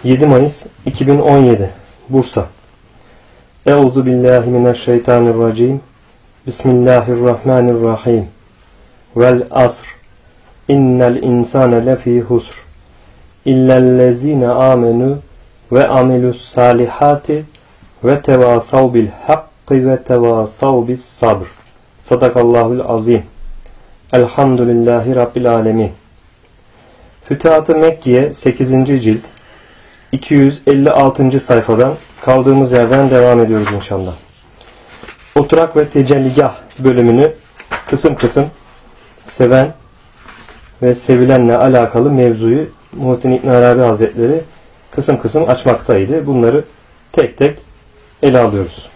7 Mayıs 2017 Bursa. Euzu billahi mineşşeytanirracim. Bismillahirrahmanirrahim. Vel asr. İnnel insane lefî husr. İllellezîne âmenû ve amilus salihati ve tevasav bil hakkı ve tevasav bis sabr. Sadakallahul azim. Elhamdülillahi Rabbil alemin. Fütuhat-ı Mekkiye 8. cilt 256. sayfadan kaldığımız yerden devam ediyoruz inşallah. Oturak ve tecelligah bölümünü kısım kısım seven ve sevilenle alakalı mevzuyu Muhittin İbn Arabi Hazretleri kısım kısım açmaktaydı. Bunları tek tek ele alıyoruz.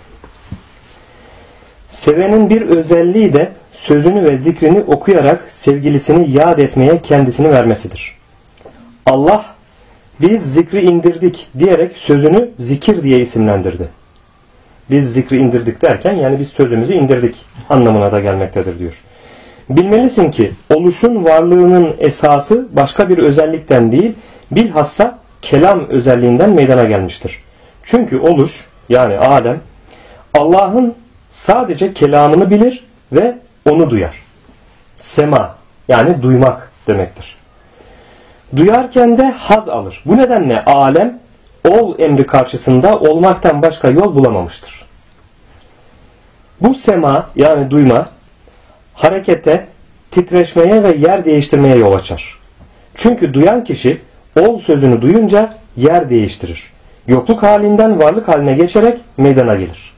Sevenin bir özelliği de sözünü ve zikrini okuyarak sevgilisini yad etmeye kendisini vermesidir. Allah biz zikri indirdik diyerek sözünü zikir diye isimlendirdi. Biz zikri indirdik derken yani biz sözümüzü indirdik anlamına da gelmektedir diyor. Bilmelisin ki oluşun varlığının esası başka bir özellikten değil, bilhassa kelam özelliğinden meydana gelmiştir. Çünkü oluş yani Adem Allah'ın sadece kelamını bilir ve onu duyar. Sema yani duymak demektir. Duyarken de haz alır. Bu nedenle alem ol emri karşısında olmaktan başka yol bulamamıştır. Bu sema yani duyma harekete, titreşmeye ve yer değiştirmeye yol açar. Çünkü duyan kişi ol sözünü duyunca yer değiştirir. Yokluk halinden varlık haline geçerek meydana gelir.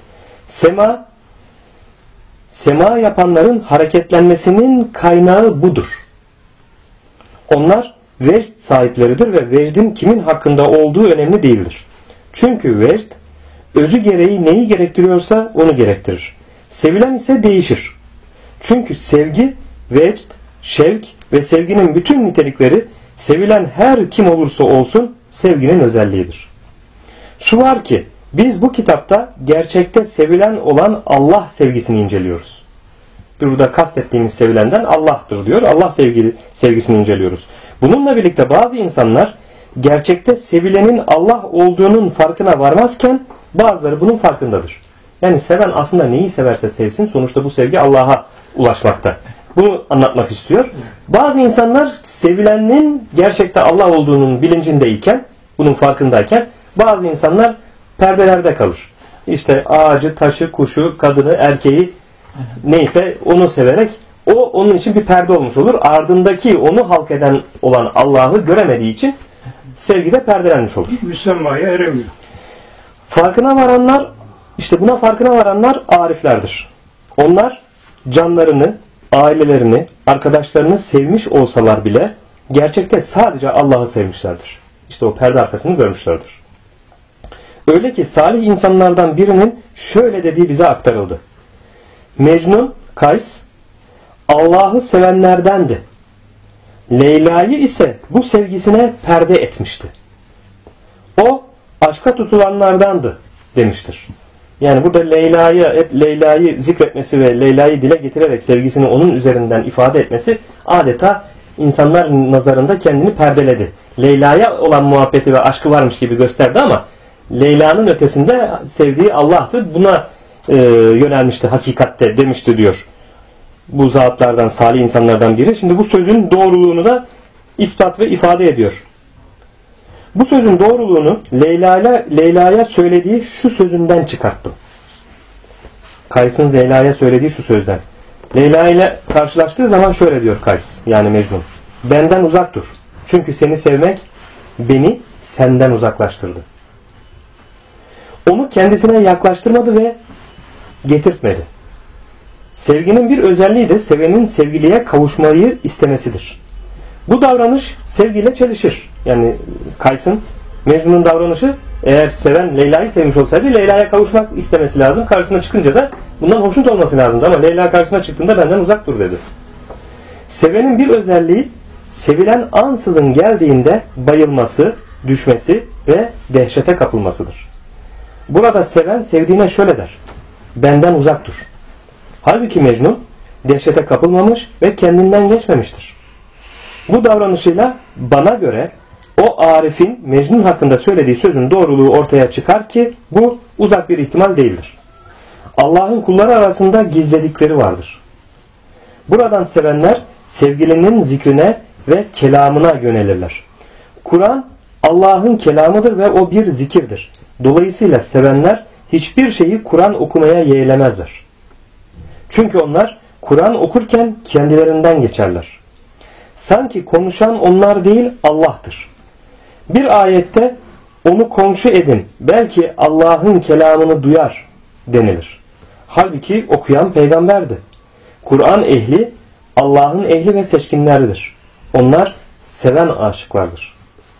Sema yapanların hareketlenmesinin kaynağı budur. Onlar vecd sahipleridir ve vecdin kimin hakkında olduğu önemli değildir. Çünkü vecd özü gereği neyi gerektiriyorsa onu gerektirir. Sevilen ise değişir. Çünkü sevgi, vecd, şevk ve sevginin bütün nitelikleri sevilen her kim olursa olsun sevginin özelliğidir. Şu var ki biz bu kitapta gerçekte sevilen olan Allah sevgisini inceliyoruz. Burada kastettiğimiz sevilenden Allah'tır diyor. Allah sevgisini inceliyoruz. Bununla birlikte bazı insanlar gerçekte sevilenin Allah olduğunun farkına varmazken bazıları bunun farkındadır. Yani seven aslında neyi severse sevsin sonuçta bu sevgi Allah'a ulaşmakta. Bunu anlatmak istiyor. Bazı insanlar sevilenin gerçekte Allah olduğunun bilincindeyken, bunun farkındayken bazı insanlar perdelerde kalır. İşte ağacı, taşı, kuşu, kadını, erkeği neyse onu severek o onun için bir perde olmuş olur. Ardındaki onu halk eden olan Allah'ı göremediği için sevgide perdelenmiş olur. Müsemmayı eremiyor. Buna farkına varanlar ariflerdir. Onlar canlarını, ailelerini, arkadaşlarını sevmiş olsalar bile gerçekte sadece Allah'ı sevmişlerdir. İşte o perde arkasını görmüşlerdir. Öyle ki salih insanlardan birinin şöyle dediği bize aktarıldı. Mecnun, Kays, Allah'ı sevenlerdendi. Leyla'yı ise bu sevgisine perde etmişti. O aşka tutulanlardandı demiştir. Yani burada Leyla'yı zikretmesi ve Leyla'yı dile getirerek sevgisini onun üzerinden ifade etmesi adeta insanlar nazarında kendini perdeledi. Leyla'ya olan muhabbeti ve aşkı varmış gibi gösterdi ama Leyla'nın ötesinde sevdiği Allah'tı. Buna yönelmişti hakikatte demişti diyor. Bu zatlardan, salih insanlardan biri. Şimdi bu sözün doğruluğunu da ispat ve ifade ediyor. Bu sözün doğruluğunu Leyla'ya söylediği şu sözünden çıkarttım. Kays'ın Leyla'ya söylediği şu sözden. Leyla ile karşılaştığı zaman şöyle diyor Kays, yani Mecnun. Benden uzak dur. Çünkü seni sevmek beni senden uzaklaştırdı. Onu kendisine yaklaştırmadı ve getirtmedi. Sevginin bir özelliği de sevenin sevgiliye kavuşmayı istemesidir. Bu davranış sevgiyle çelişir. Yani Kays'ın, Mecnun'un davranışı eğer seven Leyla'yı sevmiş olsaydı Leyla'ya kavuşmak istemesi lazım. Karşısına çıkınca da bundan hoşnut olması lazımdı ama Leyla karşısına çıktığında benden uzak dur dedi. Sevenin bir özelliği sevilen ansızın geldiğinde bayılması, düşmesi ve dehşete kapılmasıdır. Burada seven sevdiğine şöyle der. Benden uzak dur. Halbuki Mecnun dehşete kapılmamış ve kendinden geçmemiştir. Bu davranışıyla bana göre o Arif'in Mecnun hakkında söylediği sözün doğruluğu ortaya çıkar ki bu uzak bir ihtimal değildir. Allah'ın kulları arasında gizledikleri vardır. Buradan sevenler sevgilinin zikrine ve kelamına yönelirler. Kur'an Allah'ın kelamıdır ve o bir zikirdir. Dolayısıyla sevenler hiçbir şeyi Kur'an okumaya yeğlemezler. Çünkü onlar Kur'an okurken kendilerinden geçerler. Sanki konuşan onlar değil Allah'tır. Bir ayette onu komşu edin, belki Allah'ın kelamını duyar denilir. Halbuki okuyan peygamberdi. Kur'an ehli Allah'ın ehli ve seçkinleridir. Onlar seven aşıklardır.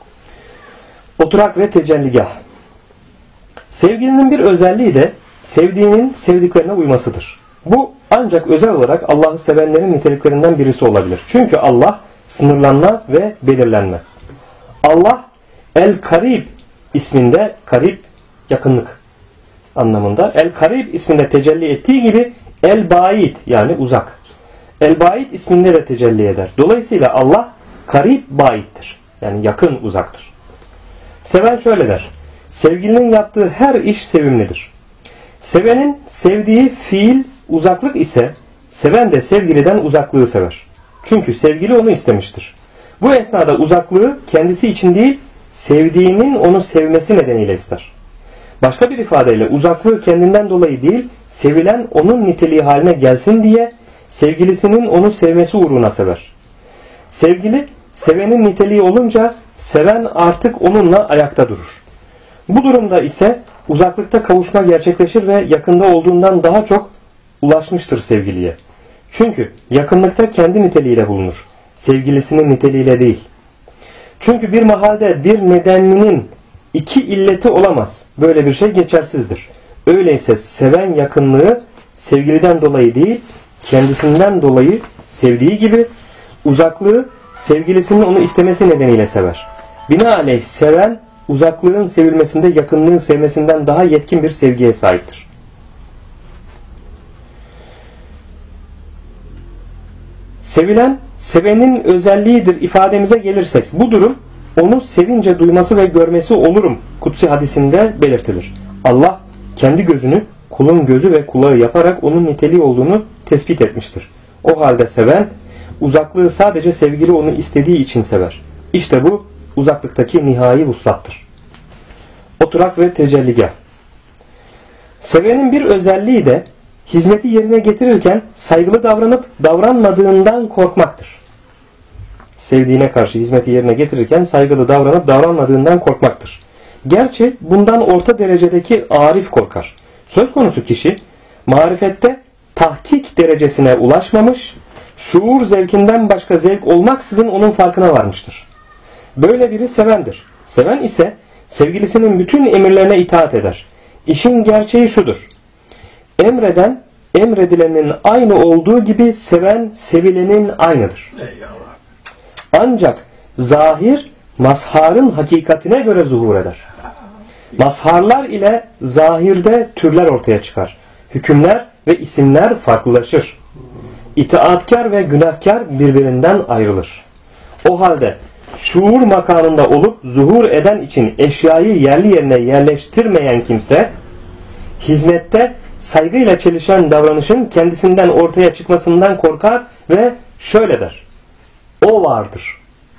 Oturak ve tecelligah. Sevgilinin bir özelliği de sevdiğinin sevdiklerine uymasıdır. Bu ancak özel olarak Allah'ı sevenlerin niteliklerinden birisi olabilir. Çünkü Allah sınırlanmaz ve belirlenmez. Allah El-Karib isminde, karib yakınlık anlamında, El-Karib isminde tecelli ettiği gibi El-Baid yani uzak. El-Baid isminde de tecelli eder. Dolayısıyla Allah Karib Baid'dir. Yani yakın uzaktır. Seven şöyle der: sevgilinin yaptığı her iş sevimlidir. Sevenin sevdiği fiil uzaklık ise seven de sevgiliden uzaklığı sever. Çünkü sevgili onu istemiştir. Bu esnada uzaklığı kendisi için değil, sevdiğinin onu sevmesi nedeniyle ister. Başka bir ifadeyle uzaklığı kendinden dolayı değil, sevilen onun niteliği haline gelsin diye sevgilisinin onu sevmesi uğruna sever. Sevgili sevenin niteliği olunca seven artık onunla ayakta durur. Bu durumda ise uzaklıkta kavuşma gerçekleşir ve yakında olduğundan daha çok ulaşmıştır sevgiliye. Çünkü yakınlıkta kendi niteliğiyle bulunur. Sevgilisinin niteliğiyle değil. Çünkü bir mahalde bir nedeninin iki illeti olamaz. Böyle bir şey geçersizdir. Öyleyse seven yakınlığı sevgiliden dolayı değil, kendisinden dolayı sevdiği gibi uzaklığı sevgilisinin onu istemesi nedeniyle sever. Binaenaleyh seven uzaklığın sevilmesinde yakınlığın sevmesinden daha yetkin bir sevgiye sahiptir. Sevilen, sevenin özelliğidir ifademize gelirsek, bu durum onu sevince duyması ve görmesi olurum kutsi hadisinde belirtilir. Allah kendi gözünü kulun gözü ve kulağı yaparak onun niteliği olduğunu tespit etmiştir. O halde seven uzaklığı sadece sevgili onu istediği için sever. İşte bu uzaklıktaki nihai vuslattır. Oturak ve tecelligah. Sevenin bir özelliği de hizmeti yerine getirirken saygılı davranıp davranmadığından korkmaktır. Sevdiğine karşı hizmeti yerine getirirken saygılı davranıp davranmadığından korkmaktır. Gerçi bundan orta derecedeki arif korkar. Söz konusu kişi marifette tahkik derecesine ulaşmamış, şuur zevkinden başka zevk olmaksızın onun farkına varmıştır. Böyle biri sevendir. Seven ise sevgilisinin bütün emirlerine itaat eder. İşin gerçeği şudur: emreden emredilenin aynı olduğu gibi seven sevilenin aynıdır. Ancak zahir mazharın hakikatine göre zuhur eder. Mazharlar ile zahirde türler ortaya çıkar. Hükümler ve isimler farklılaşır. İtaatkar ve günahkar birbirinden ayrılır. O halde şuur makamında olup zuhur eden için eşyayı yerli yerine yerleştirmeyen kimse, hizmette saygıyla çelişen davranışın kendisinden ortaya çıkmasından korkar ve şöyle der: o vardır.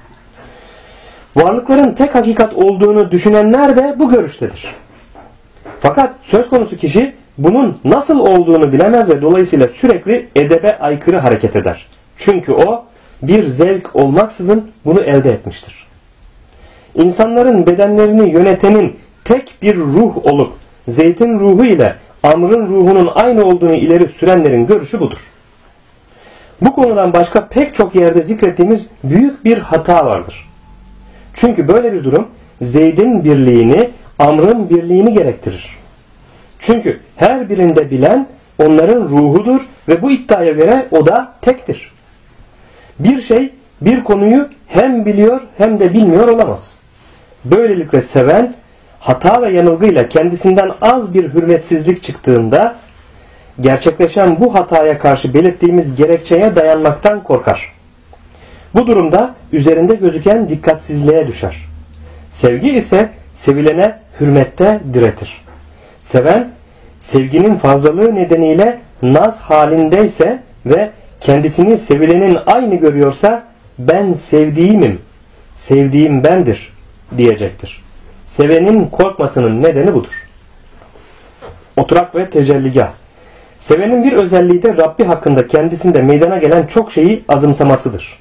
Varlıkların tek hakikat olduğunu düşünenler de bu görüştedir. Fakat söz konusu kişi bunun nasıl olduğunu bilemez ve dolayısıyla sürekli edebe aykırı hareket eder. Çünkü o bir zevk olmaksızın bunu elde etmiştir. İnsanların bedenlerini yönetenin tek bir ruh olup Zeyd'in ruhu ile Amr'ın ruhunun aynı olduğunu ileri sürenlerin görüşü budur. Bu konudan başka pek çok yerde zikrettiğimiz büyük bir hata vardır. Çünkü böyle bir durum Zeyd'in birliğini, Amr'ın birliğini gerektirir. Çünkü her birinde bilen onların ruhudur ve bu iddiaya göre o da tektir. Bir şey bir konuyu hem biliyor hem de bilmiyor olamaz. Böylelikle seven hata ve yanılgıyla kendisinden az bir hürmetsizlik çıktığında gerçekleşen bu hataya karşı belirttiğimiz gerekçeye dayanmaktan korkar. Bu durumda üzerinde gözüken dikkatsizliğe düşer. Sevgi ise sevilene hürmette diretir. Seven, sevginin fazlalığı nedeniyle naz halindeyse ve kendisini sevilenin aynı görüyorsa ben sevdiğimim, sevdiğim bendir diyecektir. Sevenin korkmasının nedeni budur. Oturak ve tecelligah. Sevenin bir özelliği de Rabbi hakkında kendisinde meydana gelen çok şeyi azımsamasıdır.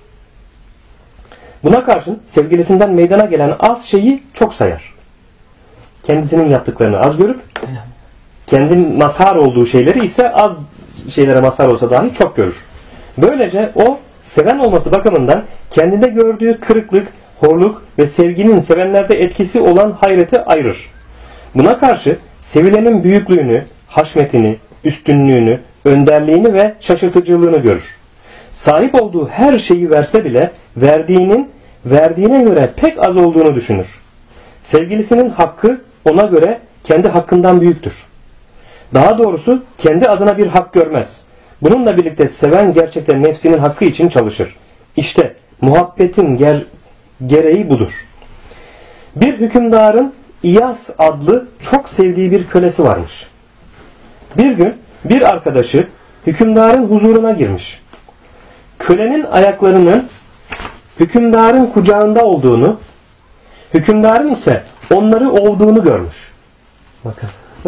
Buna karşın sevgilisinden meydana gelen az şeyi çok sayar. Kendisinin yaptıklarını az görüp kendinin mazhar olduğu şeyleri ise az şeylere mazhar olsa dahi çok görür. Böylece o seven olması bakımından kendinde gördüğü kırıklık, horluk ve sevginin sevenlerde etkisi olan hayreti ayırır. Buna karşı sevilenin büyüklüğünü, haşmetini, üstünlüğünü, önderliğini ve şaşırtıcılığını görür. Sahip olduğu her şeyi verse bile verdiğine göre pek az olduğunu düşünür. Sevgilisinin hakkı ona göre kendi hakkından büyüktür. Daha doğrusu kendi adına bir hak görmez. Bununla birlikte seven gerçekten nefsinin hakkı için çalışır. İşte muhabbetin gereği budur. Bir hükümdarın İyas adlı çok sevdiği bir kölesi varmış. Bir gün bir arkadaşı hükümdarın huzuruna girmiş. Kölenin ayaklarının hükümdarın kucağında olduğunu, hükümdarın ise onları ovduğunu görmüş. Bakın.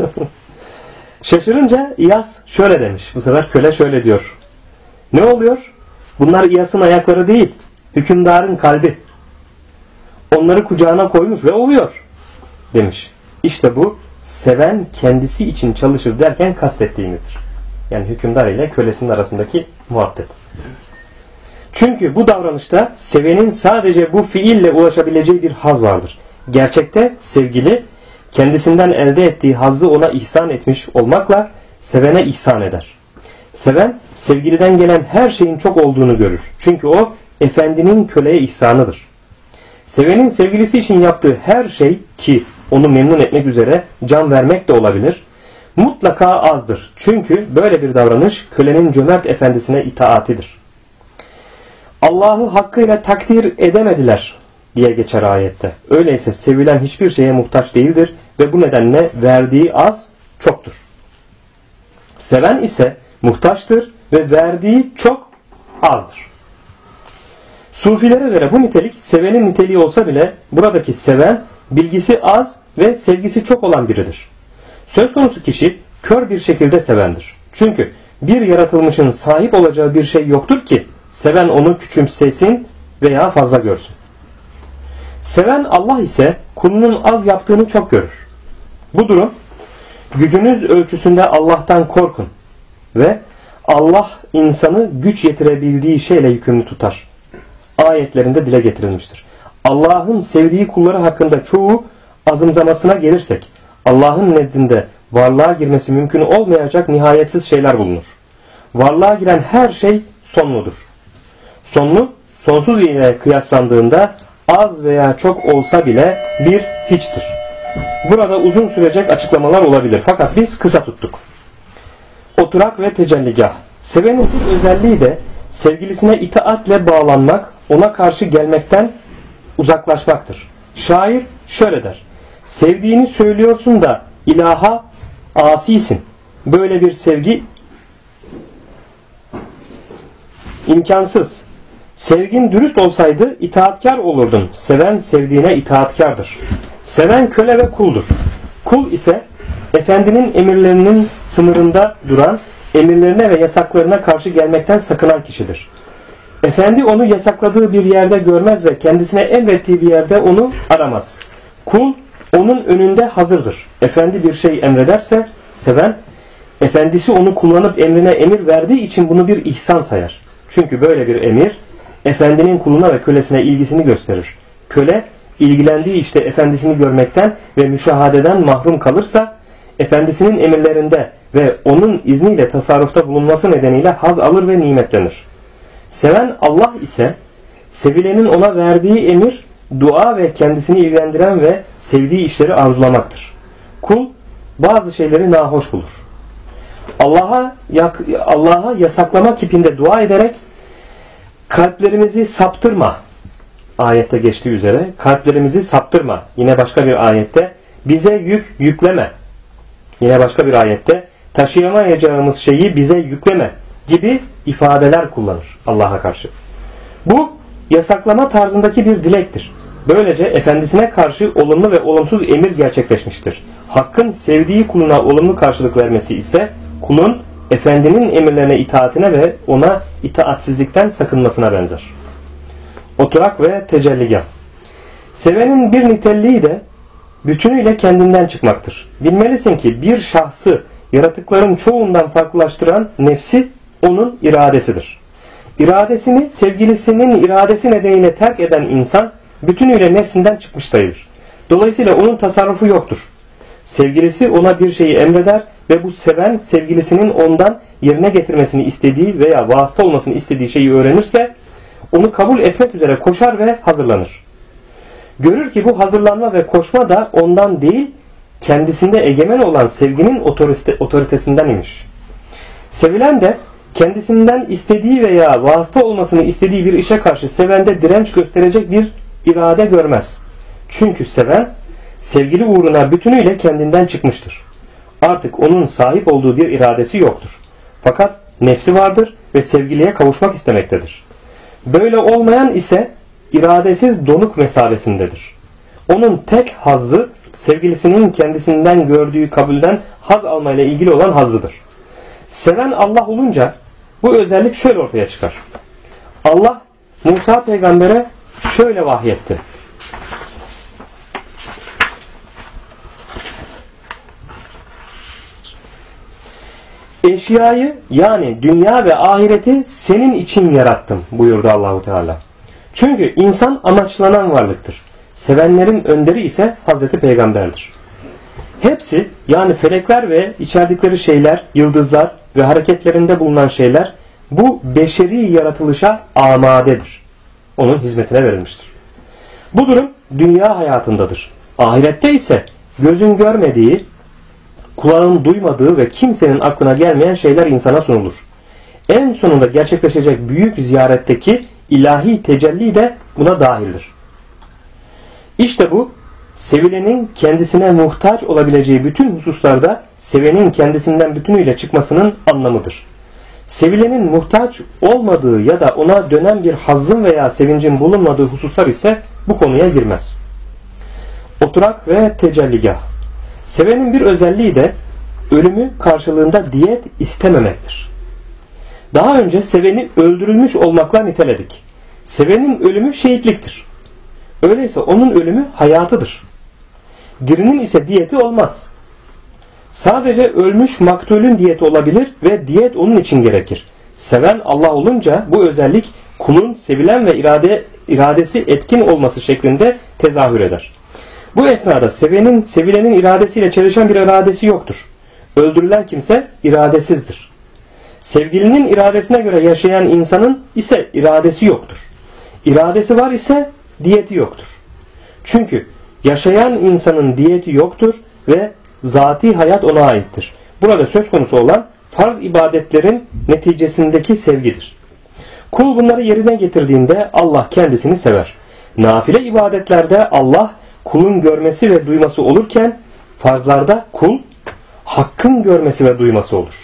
Şaşırınca İyas şöyle demiş. Bu sefer köle şöyle diyor. Ne oluyor? Bunlar İyas'ın ayakları değil, hükümdarın kalbi. Onları kucağına koymuş ve ovuyor demiş. İşte bu seven kendisi için çalışır derken kastettiğimizdir. Yani hükümdar ile kölesinin arasındaki muhabbet. Çünkü bu davranışta sevenin sadece bu fiille ulaşabileceği bir haz vardır. Gerçekte sevgili kendisinden elde ettiği hazzı ona ihsan etmiş olmakla sevene ihsan eder. Seven sevgiliden gelen her şeyin çok olduğunu görür. Çünkü o efendinin köleye ihsanıdır. Sevenin sevgilisi için yaptığı her şey ki onu memnun etmek üzere can vermek de olabilir, mutlaka azdır. Çünkü böyle bir davranış kölenin cömert efendisine itaatidir. Allah'ı hakkıyla takdir edemediler diye geçer ayette. Öyleyse sevilen hiçbir şeye muhtaç değildir ve bu nedenle verdiği az çoktur. Seven ise muhtaçtır ve verdiği çok azdır. Sufilere göre bu nitelik sevenin niteliği olsa bile buradaki seven bilgisi az ve sevgisi çok olan biridir. Söz konusu kişi kör bir şekilde sevendir. Çünkü bir yaratılmışın sahip olacağı bir şey yoktur ki seven onu küçümsesin veya fazla görsün. Seven Allah ise kulunun az yaptığını çok görür. Bu durum gücünüz ölçüsünde Allah'tan korkun ve Allah insanı güç yetirebildiği şeyle yükümlü tutar ayetlerinde dile getirilmiştir. Allah'ın sevdiği kulları hakkında çoğu azımsamasına gelirsek Allah'ın nezdinde varlığa girmesi mümkün olmayacak nihayetsiz şeyler bulunur. Varlığa giren her şey sonludur. Sonlu, sonsuz ile kıyaslandığında az veya çok olsa bile bir hiçtir. Burada uzun sürecek açıklamalar olabilir fakat biz kısa tuttuk. Oturak ve tecelligah. Sevenin bir özelliği de sevgilisine itaatle bağlanmak, ona karşı gelmekten uzaklaşmaktır. Şair şöyle der. Sevdiğini söylüyorsun da ilaha asisin. Böyle bir sevgi imkansız. Sevgin dürüst olsaydı itaatkar olurdun. Seven sevdiğine itaatkardır. Seven köle ve kuldur. Kul ise efendinin emirlerinin sınırında duran, emirlerine ve yasaklarına karşı gelmekten sakınan kişidir. Efendi onu yasakladığı bir yerde görmez ve kendisine emrettiği bir yerde onu aramaz. Kul onun önünde hazırdır. Efendi bir şey emrederse seven, efendisi onu kullanıp emrine emir verdiği için bunu bir ihsan sayar. Çünkü böyle bir emir, efendinin kuluna ve kölesine ilgisini gösterir. Köle, ilgilendiği işte efendisini görmekten ve müşahadeden mahrum kalırsa, efendisinin emirlerinde ve onun izniyle tasarrufta bulunması nedeniyle haz alır ve nimetlenir. Seven Allah ise, sevilenin ona verdiği emir, dua ve kendisini ilgilendiren ve sevdiği işleri arzulamaktır. Kul, bazı şeyleri nahoş bulur. Allah'a yasaklama kipinde dua ederek kalplerimizi saptırma ayette geçtiği üzere kalplerimizi saptırma. Yine başka bir ayette bize yük yükleme. Yine başka bir ayette taşıyamayacağımız şeyi bize yükleme gibi ifadeler kullanır Allah'a karşı. Bu yasaklama tarzındaki bir dilektir. Böylece efendisine karşı olumlu ve olumsuz emir gerçekleşmiştir. Hakkın sevdiği kuluna olumlu karşılık vermesi ise kulun efendinin emirlerine itaatine ve ona itaatsizlikten sakınmasına benzer. Oturak ve tecelligah. Sevenin bir nitelliği de bütünüyle kendinden çıkmaktır. Bilmelisin ki bir şahsı yaratıkların çoğundan farklılaştıran nefsi onun iradesidir. İradesini sevgilisinin iradesi nedeniyle terk eden insan bütünüyle nefsinden çıkmış sayılır. Dolayısıyla onun tasarrufu yoktur. Sevgilisi ona bir şeyi emreder ve bu seven sevgilisinin ondan yerine getirmesini istediği veya vasıta olmasını istediği şeyi öğrenirse onu kabul etmek üzere koşar ve hazırlanır. Görür ki bu hazırlanma ve koşma da ondan değil, kendisinde egemen olan sevginin otoritesinden imiş. Sevilen de kendisinden istediği veya vasıta olmasını istediği bir işe karşı sevende direnç gösterecek bir irade görmez. Çünkü seven, sevgili uğruna bütünüyle kendinden çıkmıştır. Artık onun sahip olduğu bir iradesi yoktur. Fakat nefsi vardır ve sevgiliye kavuşmak istemektedir. Böyle olmayan ise iradesiz donuk mesabesindedir. Onun tek hazzı sevgilisinin kendisinden gördüğü kabulden haz almayla ilgili olan hazzıdır. Seven Allah olunca bu özellik şöyle ortaya çıkar. Allah Musa peygambere şöyle vahyetti. Eşyayı yani dünya ve ahireti senin için yarattım buyurdu Allahu Teala. Çünkü insan amaçlanan varlıktır. Sevenlerin önderi ise Hazreti Peygamber'dir. Hepsi yani felekler ve içerdikleri şeyler, yıldızlar ve hareketlerinde bulunan şeyler bu beşeri yaratılışa amadedir. Onun hizmetine verilmiştir. Bu durum dünya hayatındadır. Ahirette ise gözün görmediği, kulağın duymadığı ve kimsenin aklına gelmeyen şeyler insana sunulur. En sonunda gerçekleşecek büyük ziyaretteki ilahi tecelli de buna dahildir. İşte bu, sevilenin kendisine muhtaç olabileceği bütün hususlarda sevenin kendisinden bütünüyle çıkmasının anlamıdır. Sevilenin muhtaç olmadığı ya da ona dönen bir hazzın veya sevincin bulunmadığı hususlar ise bu konuya girmez. Oturak ve tecelligah. Sevenin bir özelliği de ölümü karşılığında diyet istememektir. Daha önce seveni öldürülmüş olmakla niteledik. Sevenin ölümü şehitliktir. Öyleyse onun ölümü hayatıdır. Dirinin ise diyeti olmaz. Sadece ölmüş maktulün diyeti olabilir ve diyet onun için gerekir. Seven Allah olunca bu özellik kulun sevilen ve iradesi etkin olması şeklinde tezahür eder. Bu esnada sevilenin iradesiyle çelişen bir iradesi yoktur. Öldürülen kimse iradesizdir. Sevgilinin iradesine göre yaşayan insanın ise iradesi yoktur. İradesi var ise diyeti yoktur. Çünkü yaşayan insanın diyeti yoktur ve zati hayat ona aittir. Burada söz konusu olan farz ibadetlerin neticesindeki sevgidir. Kul bunları yerine getirdiğinde Allah kendisini sever. Nafile ibadetlerde Allah kulun görmesi ve duyması olurken farzlarda kul hakkın görmesi ve duyması olur.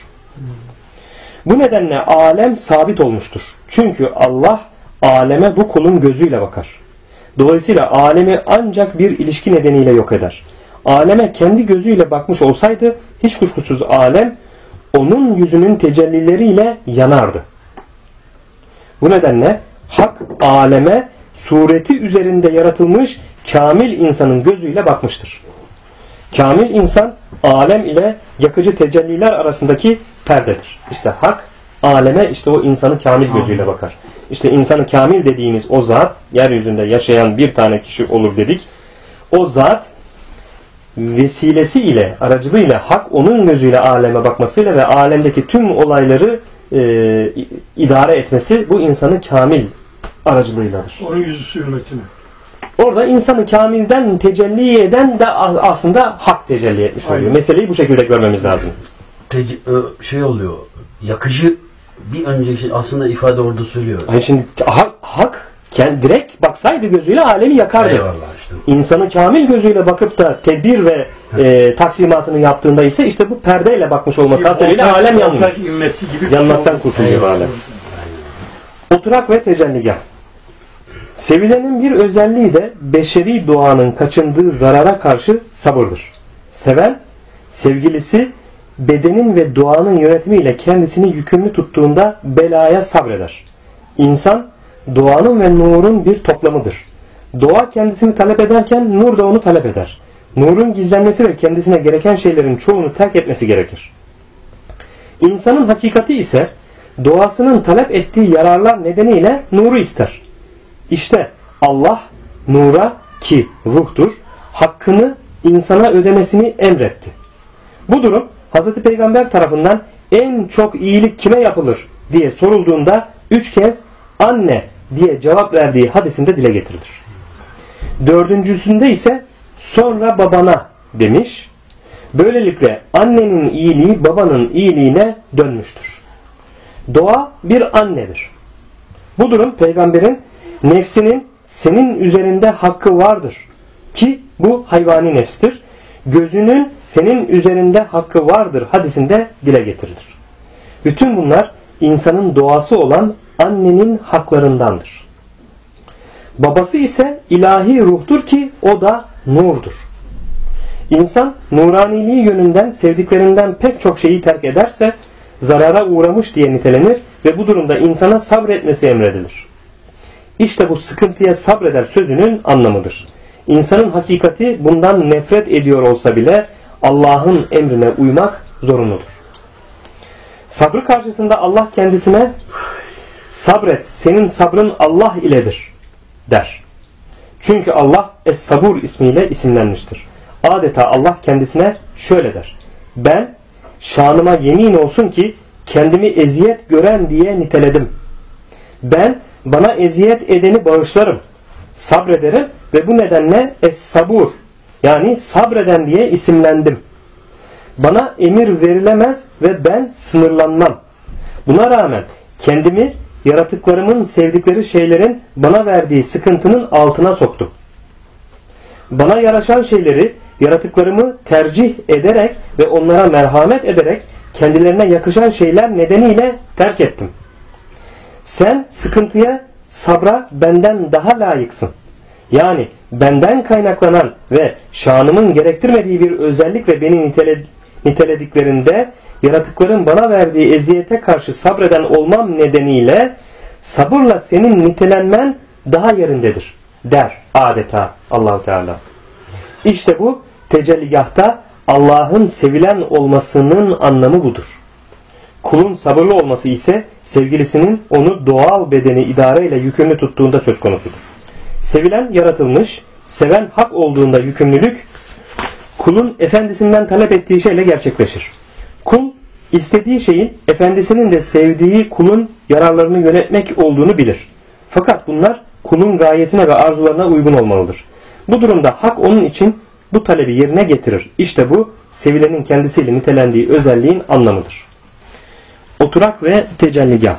Bu nedenle alem sabit olmuştur. Çünkü Allah aleme bu kulun gözüyle bakar. Dolayısıyla alemi ancak bir ilişki nedeniyle yok eder. Aleme kendi gözüyle bakmış olsaydı hiç kuşkusuz alem onun yüzünün tecellileriyle yanardı. Bu nedenle hak aleme sureti üzerinde yaratılmış kamil insanın gözüyle bakmıştır. Kamil insan alem ile yakıcı tecelliler arasındaki perdedir. İşte hak aleme işte o insanı kamil gözüyle bakar. İşte insanı kamil dediğimiz o zat, yeryüzünde yaşayan bir tane kişi olur dedik. O zat vesilesiyle, aracılığıyla hak onun gözüyle aleme bakmasıyla ve alemdeki tüm olayları idare etmesi bu insanı kamil aracılığıyladır. Onun yüzü hürmetine. Orada insanı kamilden tecelli eden de aslında hak tecelli etmiş oluyor. Aynen. Meseleyi bu şekilde görmemiz lazım. Şey oluyor, yakıcı bir önceki aslında ifade orada söylüyor. Yani şimdi hak Direkt baksaydı gözüyle alemi yakardı. Eyvallah işte. İnsanı kamil gözüyle bakıp da tedbir ve taksimatını yaptığında ise işte bu perdeyle bakmış olması hasebiyle alem yanmıyor. Yanmaktan kurtuluyor alem. Oturak ve tecelligah. Sevilenin bir özelliği de beşeri doğanın kaçındığı zarara karşı sabırdır. Seven, sevgilisi bedenin ve doğanın yönetimiyle kendisini yükümlü tuttuğunda belaya sabreder. İnsan, doğanın ve nurun bir toplamıdır. Doğa kendisini talep ederken nur da onu talep eder. Nurun gizlenmesi ve kendisine gereken şeylerin çoğunu terk etmesi gerekir. İnsanın hakikati ise doğasının talep ettiği yararlar nedeniyle nuru ister. İşte Allah nura, ki ruhtur, hakkını insana ödemesini emretti. Bu durum Hz. Peygamber tarafından en çok iyilik kime yapılır diye sorulduğunda 3 kez anne diye cevap verdiği hadisinde dile getirilir. 4.'sünde ise sonra babana demiş. Böylelikle annenin iyiliği babanın iyiliğine dönmüştür. Doğa bir annedir. Bu durum peygamberin nefsinin senin üzerinde hakkı vardır ki bu hayvani nefstir. Gözünün senin üzerinde hakkı vardır hadisinde dile getirilir. Bütün bunlar insanın doğası olan annenin haklarındandır. Babası ise ilahi ruhtur ki o da nurdur. İnsan nuraniliği yönünden sevdiklerinden pek çok şeyi terk ederse zarara uğramış diye nitelenir ve bu durumda insana sabretmesi emredilir. İşte bu sıkıntıya sabreder sözünün anlamıdır. İnsanın hakikati bundan nefret ediyor olsa bile Allah'ın emrine uymak zorunludur. Sabrı karşısında Allah kendisine sabret, senin sabrın Allah iledir der. Çünkü Allah Es-Sabur ismiyle isimlenmiştir. Adeta Allah kendisine şöyle der. Ben şanıma yemin olsun ki kendimi eziyet gören diye niteledim. Ben bana eziyet edeni bağışlarım, sabrederim ve bu nedenle Es-Sabur yani sabreden diye isimlendim. Bana emir verilemez ve ben sınırlanmam. Buna rağmen kendimi yaratıklarımın sevdikleri şeylerin bana verdiği sıkıntının altına soktum. Bana yaraşan şeyleri yaratıklarımı tercih ederek ve onlara merhamet ederek kendilerine yakışan şeyler nedeniyle terk ettim. Sen sıkıntıya, sabra benden daha layıksın. Yani benden kaynaklanan ve şanımın gerektirmediği bir özellikle beni nitelediklerinde yaratıkların bana verdiği eziyete karşı sabreden olmam nedeniyle sabırla senin nitelenmen daha yerindedir der adeta Allah-u Teala. İşte bu tecelligahta Allah'ın sevilen olmasının anlamı budur. Kulun sabırlı olması ise sevgilisinin onu doğal bedeni idareyle yükümlü tuttuğunda söz konusudur. Sevilen yaratılmış, seven hak olduğunda yükümlülük kulun efendisinden talep ettiği şeyle gerçekleşir. Kul istediği şeyin efendisinin de sevdiği kulun yararlarını yönetmek olduğunu bilir. Fakat bunlar kulun gayesine ve arzularına uygun olmalıdır. Bu durumda hak onun için bu talebi yerine getirir. İşte bu sevilenin kendisiyle nitelendiği özelliğin anlamıdır. Oturak ve tecelligah.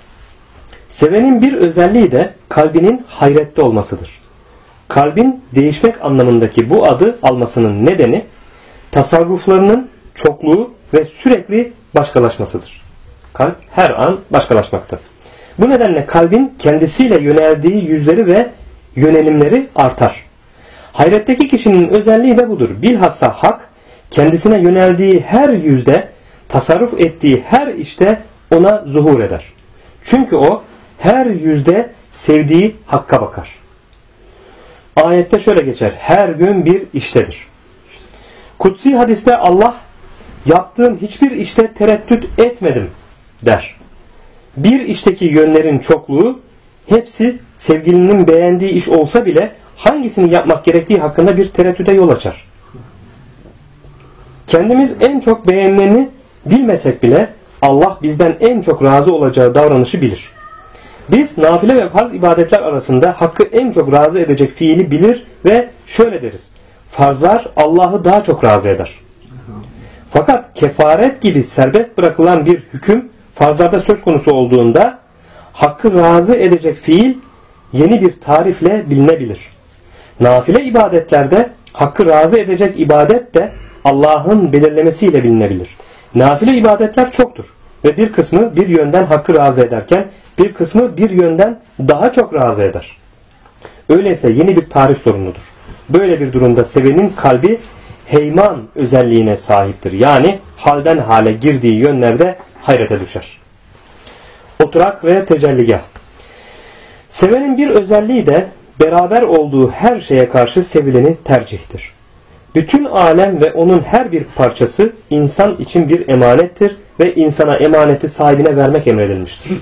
Sevenin bir özelliği de kalbinin hayrette olmasıdır. Kalbin değişmek anlamındaki bu adı almasının nedeni tasarruflarının çokluğu ve sürekli başkalaşmasıdır. Kalp her an başkalaşmakta. Bu nedenle kalbin kendisiyle yöneldiği yüzleri ve yönelimleri artar. Hayretteki kişinin özelliği de budur. Bilhassa hak kendisine yöneldiği her yüzde, tasarruf ettiği her işte ona zuhur eder. Çünkü o her yüzde sevdiği hakka bakar. Ayette şöyle geçer. Her gün bir iştedir. Kutsi hadiste Allah yaptığım hiçbir işte tereddüt etmedim der. Bir işteki yönlerin çokluğu hepsi sevgilinin beğendiği iş olsa bile hangisini yapmak gerektiği hakkında bir tereddüde yol açar. Kendimiz en çok beğenileni bilmesek bile Allah bizden en çok razı olacağı davranışı bilir. Biz nafile ve farz ibadetler arasında hakkı en çok razı edecek fiili bilir ve şöyle deriz. Farzlar Allah'ı daha çok razı eder. Fakat kefaret gibi serbest bırakılan bir hüküm farzlarda söz konusu olduğunda hakkı razı edecek fiil yeni bir tarifle bilinebilir. Nafile ibadetlerde hakkı razı edecek ibadet de Allah'ın belirlemesiyle bilinebilir. Nafile ibadetler çoktur ve bir kısmı bir yönden hakkı razı ederken bir kısmı bir yönden daha çok razı eder. Öyleyse yeni bir tarif zorunludur. Böyle bir durumda sevenin kalbi heyman özelliğine sahiptir. Yani halden hale girdiği yönlerde hayrete düşer. Oturak ve tecelligah. Sevenin bir özelliği de beraber olduğu her şeye karşı sevileni tercihtir. Bütün alem ve onun her bir parçası insan için bir emanettir ve insana emaneti sahibine vermek emredilmiştir.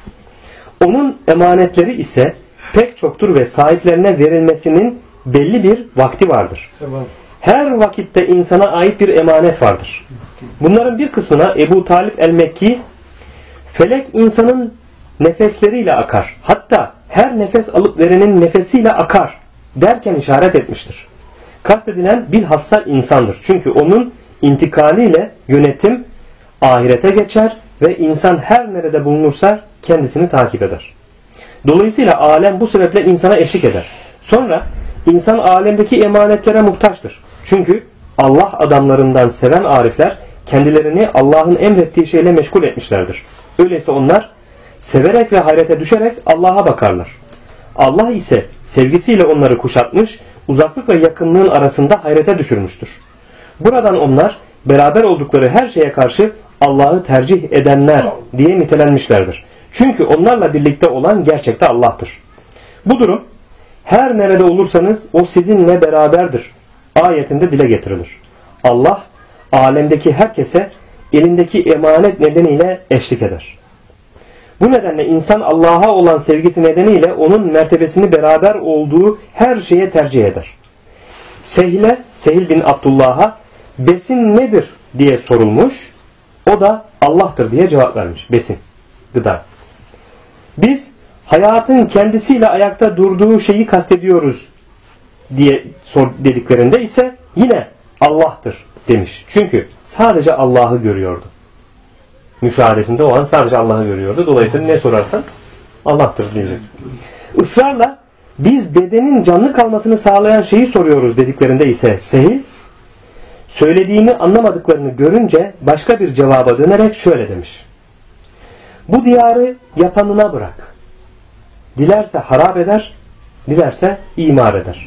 Onun emanetleri ise pek çoktur ve sahiplerine verilmesinin belli bir vakti vardır. Her vakitte insana ait bir emanet vardır. Bunların bir kısmına Ebu Talib el-Mekki, felek insanın nefesleriyle akar. Hatta her nefes alıp verenin nefesiyle akar derken işaret etmiştir. Kastedilen bilhassa insandır. Çünkü onun intikaliyle yönetim ahirete geçer ve insan her nerede bulunursa kendisini takip eder. Dolayısıyla alem bu sebeple insana eşlik eder. Sonra insan alemdeki emanetlere muhtaçtır. Çünkü Allah adamlarından seven arifler kendilerini Allah'ın emrettiği şeyle meşgul etmişlerdir. Öyleyse onlar severek ve hayrete düşerek Allah'a bakarlar. Allah ise sevgisiyle onları kuşatmış, uzaklık ve yakınlığın arasında hayrete düşürmüştür. Buradan onlar beraber oldukları her şeye karşı Allah'ı tercih edenler diye nitelenmişlerdir. Çünkü onlarla birlikte olan gerçekte Allah'tır. Bu durum her nerede olursanız o sizinle beraberdir ayetinde dile getirilir. Allah alemdeki herkese elindeki emanet nedeniyle eşlik eder. Bu nedenle insan Allah'a olan sevgisi nedeniyle onun mertebesini beraber olduğu her şeye tercih eder. Sehil bin Abdullah'a besin nedir diye sorulmuş. O da Allah'tır diye cevap vermiş. Besin, gıda. Biz hayatın kendisiyle ayakta durduğu şeyi kastediyoruz diye dediklerinde ise yine Allah'tır demiş. Çünkü sadece Allah'ı görüyordu. Müşahadesinde o an sadece Allah'ı görüyordu. Dolayısıyla ne sorarsan Allah'tır diyecek. Israrla biz bedenin canlı kalmasını sağlayan şeyi soruyoruz dediklerinde ise Sehil söylediğini anlamadıklarını görünce başka bir cevaba dönerek şöyle demiş. Bu diyarı yapanına bırak. Dilerse harap eder, dilerse imar eder.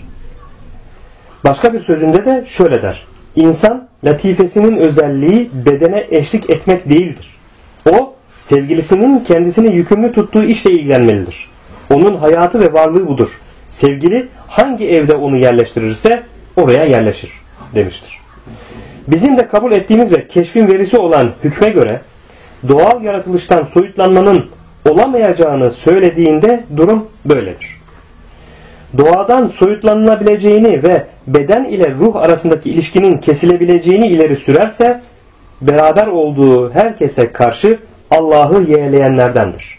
Başka bir sözünde de şöyle der. İnsan latifesinin özelliği bedene eşlik etmek değildir. O sevgilisinin kendisini yükümlü tuttuğu işle ilgilenmelidir. Onun hayatı ve varlığı budur. Sevgili hangi evde onu yerleştirirse oraya yerleşir demiştir. Bizim de kabul ettiğimiz ve keşfin verisi olan hükme göre doğal yaratılıştan soyutlanmanın olamayacağını söylediğinde durum böyledir. Doğadan soyutlanılabileceğini ve beden ile ruh arasındaki ilişkinin kesilebileceğini ileri sürerse beraber olduğu herkese karşı Allah'ı yeğleyenlerdendir.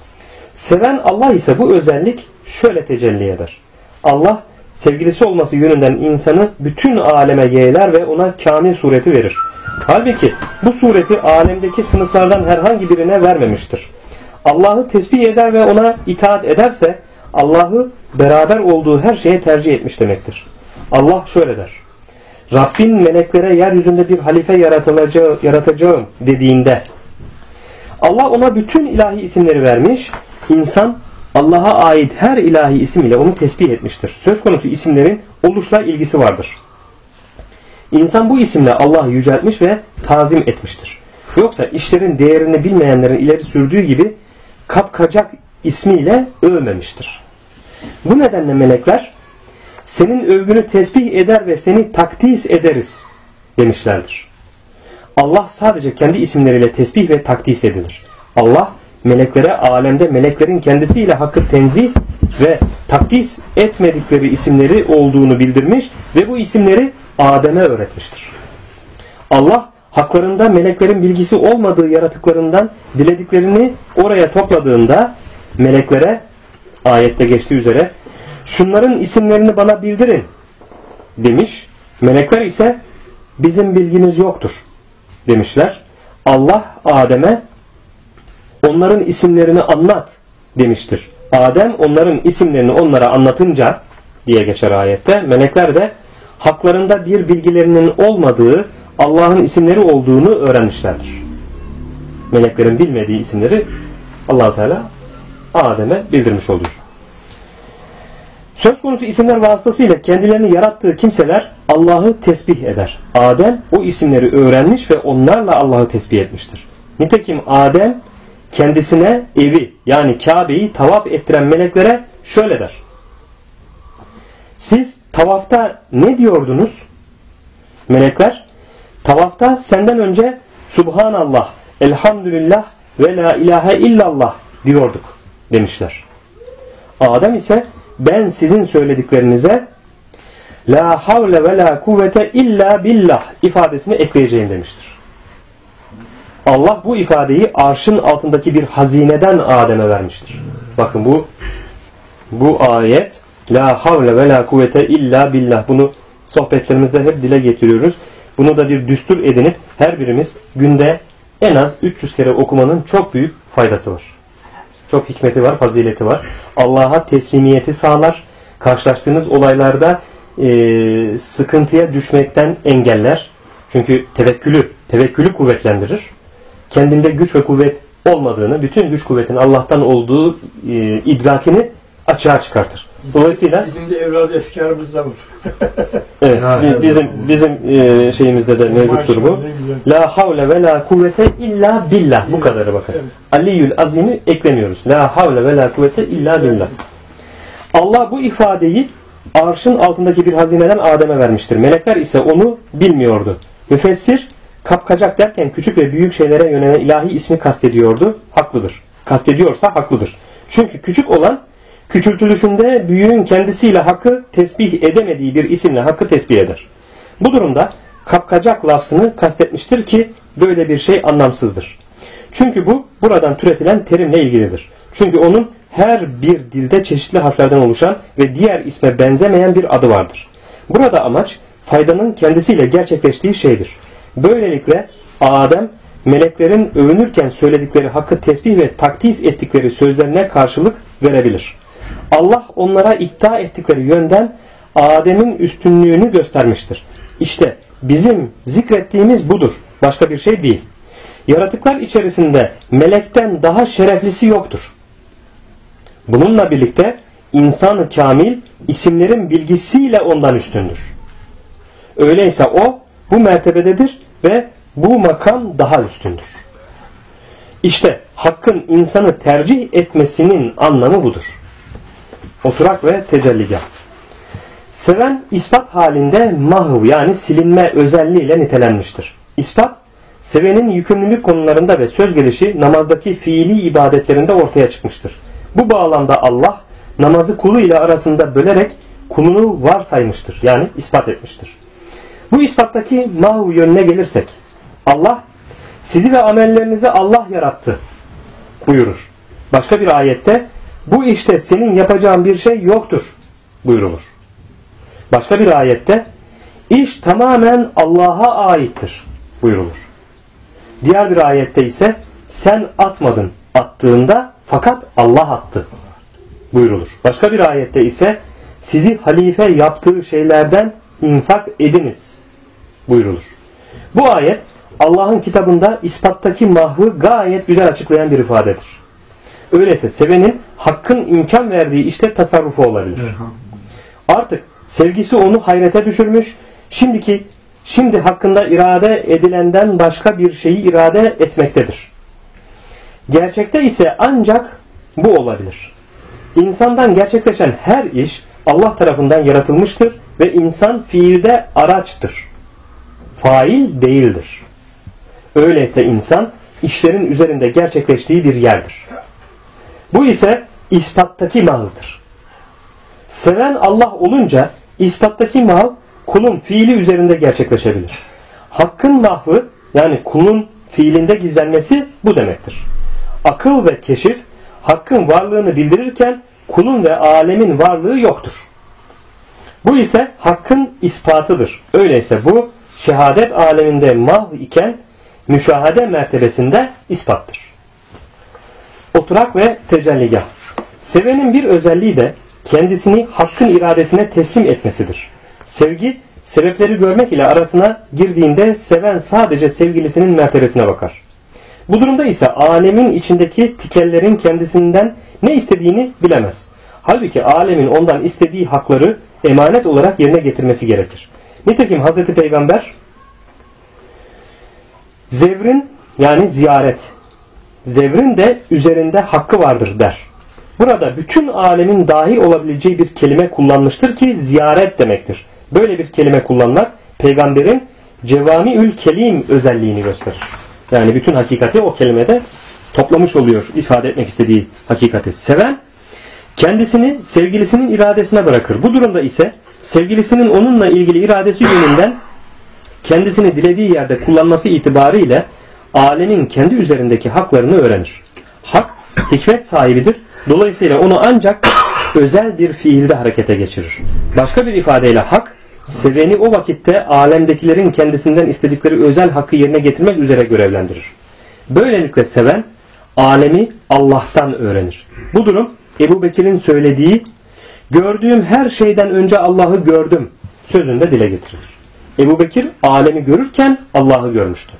Seven Allah ise bu özellik şöyle tecelli eder. Allah sevgilisi olması yönünden insanı bütün aleme yeğler ve ona kamil sureti verir. Halbuki bu sureti alemdeki sınıflardan herhangi birine vermemiştir. Allah'ı tesbih eder ve ona itaat ederse Allah'ı beraber olduğu her şeye tercih etmiş demektir. Allah şöyle der. Rabbin meleklere yeryüzünde bir halife yaratacağım dediğinde Allah ona bütün ilahi isimleri vermiş. İnsan Allah'a ait her ilahi isim ile onu tesbih etmiştir. Söz konusu isimlerin oluşla ilgisi vardır. İnsan bu isimle Allah'ı yüceltmiş ve tazim etmiştir. Yoksa işlerin değerini bilmeyenlerin ileri sürdüğü gibi kapkacak ismiyle övmemiştir. Bu nedenle melekler senin övgünü tesbih eder ve seni takdis ederiz demişlerdir. Allah sadece kendi isimleriyle tesbih ve takdis edilir. Allah meleklere alemde meleklerin kendisiyle hakkı tenzih ve takdis etmedikleri isimleri olduğunu bildirmiş ve bu isimleri Adem'e öğretmiştir. Allah haklarında meleklerin bilgisi olmadığı yaratıklarından dilediklerini oraya topladığında meleklere ayette geçtiği üzere şunların isimlerini bana bildirin demiş. Melekler ise bizim bilgimiz yoktur demişler. Allah Adem'e onların isimlerini anlat demiştir. Adem onların isimlerini onlara anlatınca diye geçer ayette, melekler de haklarında bir bilgilerinin olmadığı Allah'ın isimleri olduğunu öğrenmişlerdir. Meleklerin bilmediği isimleri Allah-u Teala Adem'e bildirmiş oluyor. Söz konusu isimler vasıtasıyla kendilerini yarattığı kimseler Allah'ı tesbih eder. Adem o isimleri öğrenmiş ve onlarla Allah'ı tesbih etmiştir. Nitekim Adem kendisine evi yani Kabe'yi tavaf ettiren meleklere şöyle der: siz tavafta ne diyordunuz? Melekler, tavafta senden önce Subhanallah, Elhamdülillah ve La ilahe illallah diyorduk demişler. Adem ise ben sizin söylediklerinize La havle ve la kuvvete illa billah ifadesini ekleyeceğim demiştir. Allah bu ifadeyi arşın altındaki bir hazineden Adem'e vermiştir. Bakın bu ayet La havle ve la kuvvete illa billah. Bunu sohbetlerimizde hep dile getiriyoruz. Bunu da bir düstur edinip her birimiz günde en az 300 kere okumanın çok büyük faydası var. Çok hikmeti var, fazileti var. Allah'a teslimiyeti sağlar. Karşılaştığınız olaylarda sıkıntıya düşmekten engeller. Çünkü tevekkülü kuvvetlendirir. Kendinde güç ve kuvvet olmadığını, bütün güç kuvvetin Allah'tan olduğu idrakini açığa çıkartır. Dolayısıyla bizim de evladı eskarımızda var. evet, bizim şeyimizde de mevcuttur bu. La havle ve la kuvvete illa billah. Bu kadarı bakın. Evet. Aliyyül azimi eklemiyoruz. La havle ve la kuvvete illa billah. Allah bu ifadeyi arşın altındaki bir hazineden Adem'e vermiştir. Melekler ise onu bilmiyordu. Müfessir kapkacak derken küçük ve büyük şeylere yönelen ilahi ismi kastediyordu. Haklıdır. Kastediyorsa haklıdır. Çünkü küçük olan küçültülüşünde büyüğün kendisiyle hakkı tesbih edemediği bir isimle hakkı tesbih eder. Bu durumda kapkacak lafzını kastetmiştir ki böyle bir şey anlamsızdır. Çünkü bu buradan türetilen terimle ilgilidir. Çünkü onun her bir dilde çeşitli harflerden oluşan ve diğer isme benzemeyen bir adı vardır. Burada amaç faydanın kendisiyle gerçekleştiği şeydir. Böylelikle Adem meleklerin övünürken söyledikleri hakkı tesbih ve takdis ettikleri sözlerine karşılık verebilir. Allah onlara iddia ettikleri yönden Adem'in üstünlüğünü göstermiştir. İşte bizim zikrettiğimiz budur. Başka bir şey değil. Yaratıklar içerisinde melekten daha şereflisi yoktur. Bununla birlikte insan-ı kamil isimlerin bilgisiyle ondan üstündür. Öyleyse o bu mertebededir ve bu makam daha üstündür. İşte hakkın insanı tercih etmesinin anlamı budur. Oturak ve tecelligah. Seven ispat halinde mahv yani silinme özelliğiyle nitelenmiştir. İspat, sevenin yükümlülük konularında ve söz gelişi namazdaki fiili ibadetlerinde ortaya çıkmıştır. Bu bağlamda Allah namazı kulu ile arasında bölerek kulunu varsaymıştır. Yani ispat etmiştir. Bu ispattaki mahv yönüne gelirsek Allah sizi ve amellerinizi Allah yarattı buyurur. Başka bir ayette bu işte senin yapacağın bir şey yoktur buyurulur. Başka bir ayette iş tamamen Allah'a aittir buyurulur. Diğer bir ayette ise sen atmadın, attığında fakat Allah attı buyurulur. Başka bir ayette ise sizi halife yaptığı şeylerden infak ediniz buyurulur. Bu ayet Allah'ın kitabında ispattaki mahvı gayet güzel açıklayan bir ifadedir. Öyleyse sevenin hakkın imkan verdiği işte tasarrufu olabilir. Artık sevgisi onu hayrete düşürmüş, şimdi hakkında irade edilenden başka bir şeyi irade etmektedir. Gerçekte ise ancak bu olabilir. İnsandan gerçekleşen her iş Allah tarafından yaratılmıştır ve insan fiilde araçtır. Fail değildir. Öyleyse insan işlerin üzerinde gerçekleştiği bir yerdir. Bu ise ispattaki mahvdır. Seven Allah olunca ispattaki mahv kulun fiili üzerinde gerçekleşebilir. Hakkın mahvı yani kulun fiilinde gizlenmesi bu demektir. Akıl ve keşif hakkın varlığını bildirirken kulun ve alemin varlığı yoktur. Bu ise hakkın ispatıdır. Öyleyse bu şehadet aleminde mahv iken müşahede mertebesinde ispattır. Oturak ve tecelligah. Sevenin bir özelliği de kendisini hakkın iradesine teslim etmesidir. Sevgi, sebepleri görmek ile arasına girdiğinde seven sadece sevgilisinin mertebesine bakar. Bu durumda ise alemin içindeki tikellerin kendisinden ne istediğini bilemez. Halbuki alemin ondan istediği hakları emanet olarak yerine getirmesi gerekir. Nitekim Hazreti Peygamber zevrin yani ziyaret, zevrin de üzerinde hakkı vardır der. Burada bütün alemin dahil olabileceği bir kelime kullanmıştır ki ziyaret demektir. Böyle bir kelime kullanmak peygamberin cevamiül kelim özelliğini gösterir. Yani bütün hakikati o kelimede toplamış oluyor, ifade etmek istediği hakikati. Seven kendisini sevgilisinin iradesine bırakır. Bu durumda ise sevgilisinin onunla ilgili iradesi yönünden kendisini dilediği yerde kullanması itibariyle alemin kendi üzerindeki haklarını öğrenir. Hak hikmet sahibidir. Dolayısıyla onu ancak özel bir fiilde harekete geçirir. Başka bir ifadeyle hak, seveni o vakitte alemdekilerin kendisinden istedikleri özel hakkı yerine getirmek üzere görevlendirir. Böylelikle seven, alemi Allah'tan öğrenir. Bu durum Ebu Bekir'in söylediği, gördüğüm her şeyden önce Allah'ı gördüm sözünde dile getirilir. Ebu Bekir alemi görürken Allah'ı görmüştü.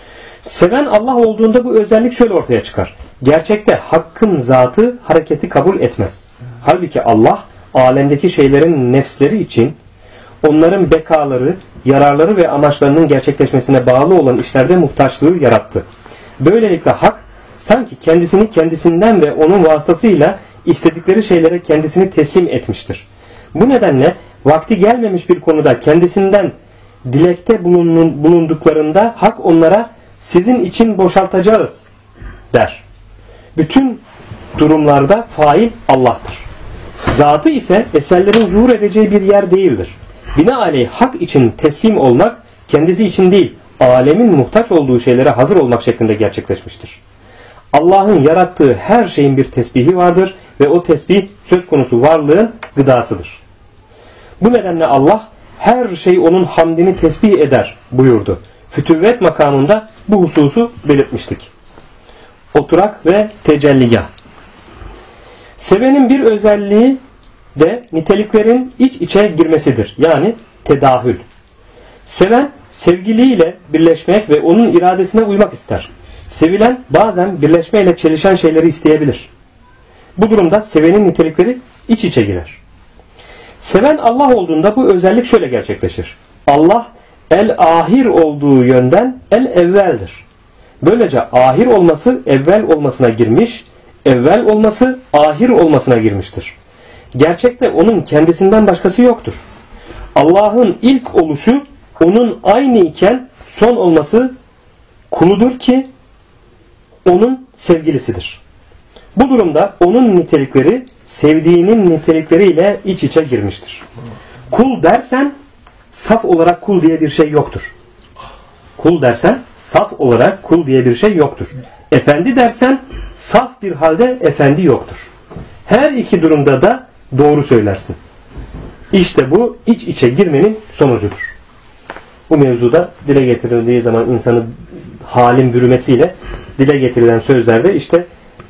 Seven Allah olduğunda bu özellik şöyle ortaya çıkar. Gerçekte hakkın zatı hareketi kabul etmez. Halbuki Allah alemdeki şeylerin nefsleri için onların bekaları, yararları ve amaçlarının gerçekleşmesine bağlı olan işlerde muhtaçlığı yarattı. Böylelikle hak sanki kendisini kendisinden ve onun vasıtasıyla istedikleri şeylere kendisini teslim etmiştir. Bu nedenle vakti gelmemiş bir konuda kendisinden dilekte bulunduklarında hak onlara sizin için boşaltacağız der. Bütün durumlarda fail Allah'tır. Zatı ise eserlerin zuhur edeceği bir yer değildir. Binaenaleyh hak için teslim olmak kendisi için değil, alemin muhtaç olduğu şeylere hazır olmak şeklinde gerçekleşmiştir. Allah'ın yarattığı her şeyin bir tesbihi vardır ve o tesbih söz konusu varlığın gıdasıdır. Bu nedenle Allah her şey onun hamdini tesbih eder buyurdu. Fütüvvet makamında bu hususu belirtmiştik. Oturak ve tecelliyah. Sevenin bir özelliği de niteliklerin iç içe girmesidir. Yani tedahül. Seven sevgiliyle birleşmek ve onun iradesine uymak ister. Sevilen bazen birleşmeyle çelişen şeyleri isteyebilir. Bu durumda sevenin nitelikleri iç içe girer. Seven Allah olduğunda bu özellik şöyle gerçekleşir. Allah el-ahir olduğu yönden el-evveldir. Böylece ahir olması evvel olmasına girmiş, evvel olması ahir olmasına girmiştir. Gerçekte onun kendisinden başkası yoktur. Allah'ın ilk oluşu onun aynı iken son olması kuludur ki onun sevgilisidir. Bu durumda onun nitelikleri sevdiğinin nitelikleriyle iç içe girmiştir. Kul dersen saf olarak kul diye bir şey yoktur. Kul dersen saf olarak kul diye bir şey yoktur. Efendi dersen saf bir halde efendi yoktur. Her iki durumda da doğru söylersin. İşte bu iç içe girmenin sonucudur. Bu mevzuda dile getirildiği zaman insanın halin bürümesiyle dile getirilen sözlerde işte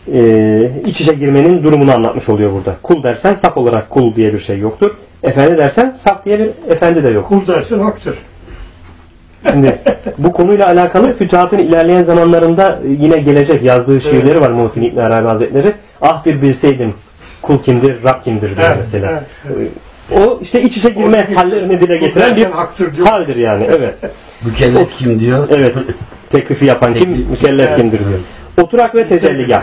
iç içe girmenin durumunu anlatmış oluyor burada. Kul dersen saf olarak kul diye bir şey yoktur. Efendi dersen saf diye bir efendi de yok. Kul dersin haktır. Şimdi bu konuyla alakalı Fütuhat'ın ilerleyen zamanlarında yine gelecek yazdığı şiirleri var Muhittin İbn Arabi Hazretleri. Ah bir bilseydim kul kimdir, Rab kimdir diyor mesela. O işte iç içe girme hallerini dile getiren bir haldir yani. Evet. Mükellef kim diyor? Evet. Teklifi yapan kim, mükellef kimdir diyor. Oturak ve tecelligah.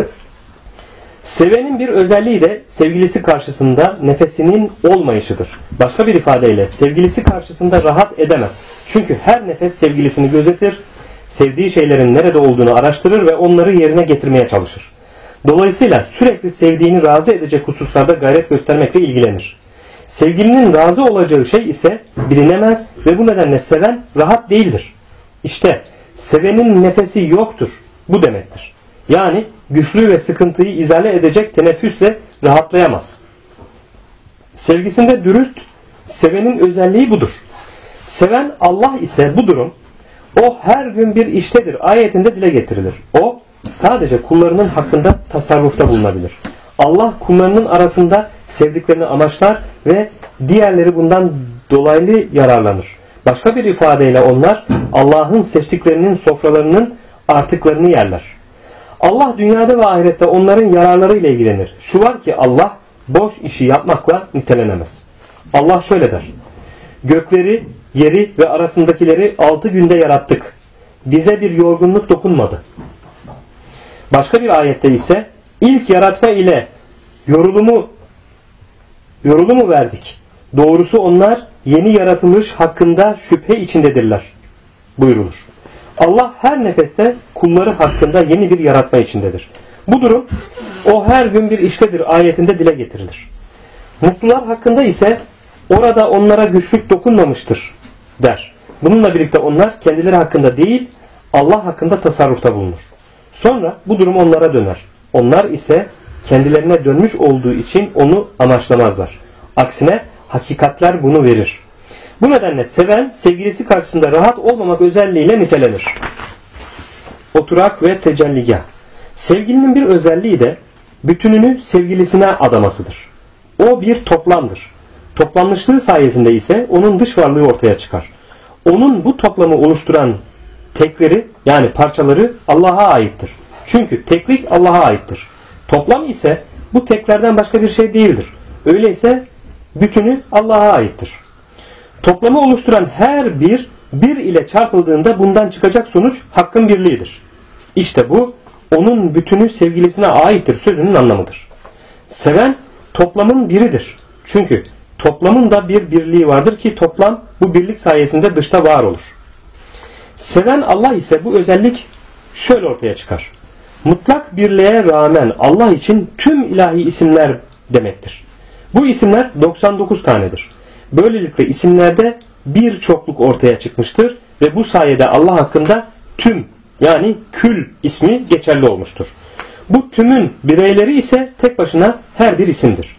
Sevenin bir özelliği de sevgilisi karşısında nefesinin olmayışıdır. Başka bir ifadeyle sevgilisi karşısında rahat edemez. Çünkü her nefes sevgilisini gözetir, sevdiği şeylerin nerede olduğunu araştırır ve onları yerine getirmeye çalışır. Dolayısıyla sürekli sevdiğini razı edecek hususlarda gayret göstermekle ilgilenir. Sevgilinin razı olacağı şey ise bilinemez ve bu nedenle seven rahat değildir. İşte sevenin nefesi yoktur. Bu demektir. Yani güçlü ve sıkıntıyı izale edecek teneffüsle rahatlayamaz. Sevgisinde dürüst, sevenin özelliği budur. Seven Allah ise bu durum, o her gün bir iştedir ayetinde dile getirilir. O sadece kullarının hakkında tasarrufta bulunabilir. Allah kullarının arasında sevdiklerini amaçlar ve diğerleri bundan dolaylı yararlanır. Başka bir ifadeyle onlar Allah'ın seçtiklerinin sofralarının artıklarını yerler. Allah dünyada ve ahirette onların yararlarıyla ilgilenir. Şu var ki Allah boş işi yapmakla nitelenemez. Allah şöyle der: gökleri, yeri ve arasındakileri 6 günde yarattık. Bize bir yorgunluk dokunmadı. Başka bir ayette ise ilk yaratma ile yorulumu verdik. Doğrusu onlar yeni yaratılış hakkında şüphe içindedirler buyurulur. Allah her nefeste kulları hakkında yeni bir yaratma içindedir. Bu durum o her gün bir iştedir ayetinde dile getirilir. Mutlular hakkında ise orada onlara güçlük dokunmamıştır der. Bununla birlikte onlar kendileri hakkında değil Allah hakkında tasarrufta bulunur. Sonra bu durum onlara döner. Onlar ise kendilerine dönmüş olduğu için onu amaçlamazlar. Aksine hakikatler bunu verir. Bu nedenle seven sevgilisi karşısında rahat olmamak özelliğiyle nitelenir. Oturak ve tecelligah. Sevgilinin bir özelliği de bütününü sevgilisine adamasıdır. O bir toplamdır. Toplanmışlığı sayesinde ise onun dış varlığı ortaya çıkar. Onun bu toplamı oluşturan tekleri yani parçaları Allah'a aittir. Çünkü teklik Allah'a aittir. Toplam ise bu teklerden başka bir şey değildir. Öyleyse bütünü Allah'a aittir. Toplamı oluşturan her bir ile çarpıldığında bundan çıkacak sonuç hakkın birliğidir. İşte bu onun bütünü sevgilisine aittir sözünün anlamıdır. Seven toplamın biridir. Çünkü toplamın da bir birliği vardır ki toplam bu birlik sayesinde dışta var olur. Seven Allah ise bu özellik şöyle ortaya çıkar. Mutlak birliğe rağmen Allah için tüm ilahi isimler demektir. Bu isimler 99 tanedir. Böylelikle isimlerde bir çokluk ortaya çıkmıştır ve bu sayede Allah hakkında tüm yani kül ismi geçerli olmuştur. Bu tümün bireyleri ise tek başına her bir isimdir.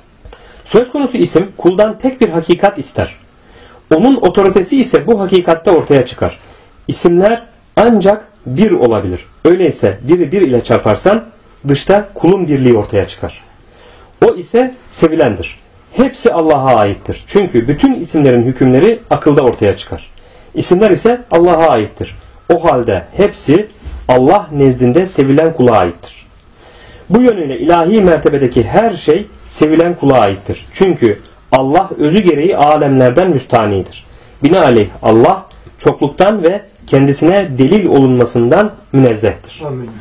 Söz konusu isim kuldan tek bir hakikat ister. Onun otoritesi ise bu hakikatte ortaya çıkar. İsimler ancak bir olabilir. Öyleyse biri bir ile çarparsan dışta kulun birliği ortaya çıkar. O ise sevilendir. Hepsi Allah'a aittir. Çünkü bütün isimlerin hükümleri akılda ortaya çıkar. İsimler ise Allah'a aittir. O halde hepsi Allah nezdinde sevilen kula aittir. Bu yönüyle ilahi mertebedeki her şey sevilen kula aittir. Çünkü Allah özü gereği alemlerden müstanidir. Binaenaleyh Allah çokluktan ve kendisine delil olunmasından münezzehtir. Amin.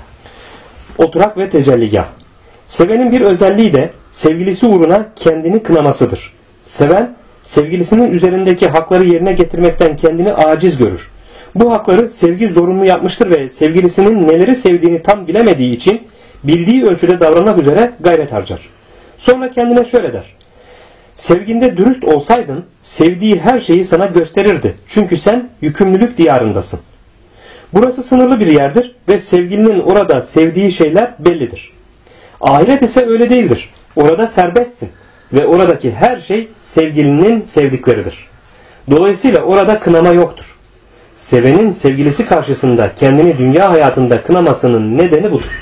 Oturak ve tecelligah. Sevenin bir özelliği de sevgilisi uğruna kendini kınamasıdır. Seven, sevgilisinin üzerindeki hakları yerine getirmekten kendini aciz görür. Bu hakları sevgi zorunlu yapmıştır ve sevgilisinin neleri sevdiğini tam bilemediği için bildiği ölçüde davranmak üzere gayret harcar. Sonra kendine şöyle der: sevginde dürüst olsaydın sevdiği her şeyi sana gösterirdi. Çünkü sen yükümlülük diyarındasın. Burası sınırlı bir yerdir ve sevgilinin orada sevdiği şeyler bellidir. Ahiret ise öyle değildir. Orada serbestsin ve oradaki her şey sevgilinin sevdikleridir. Dolayısıyla orada kınama yoktur. Sevenin sevgilisi karşısında kendini dünya hayatında kınamasının nedeni budur.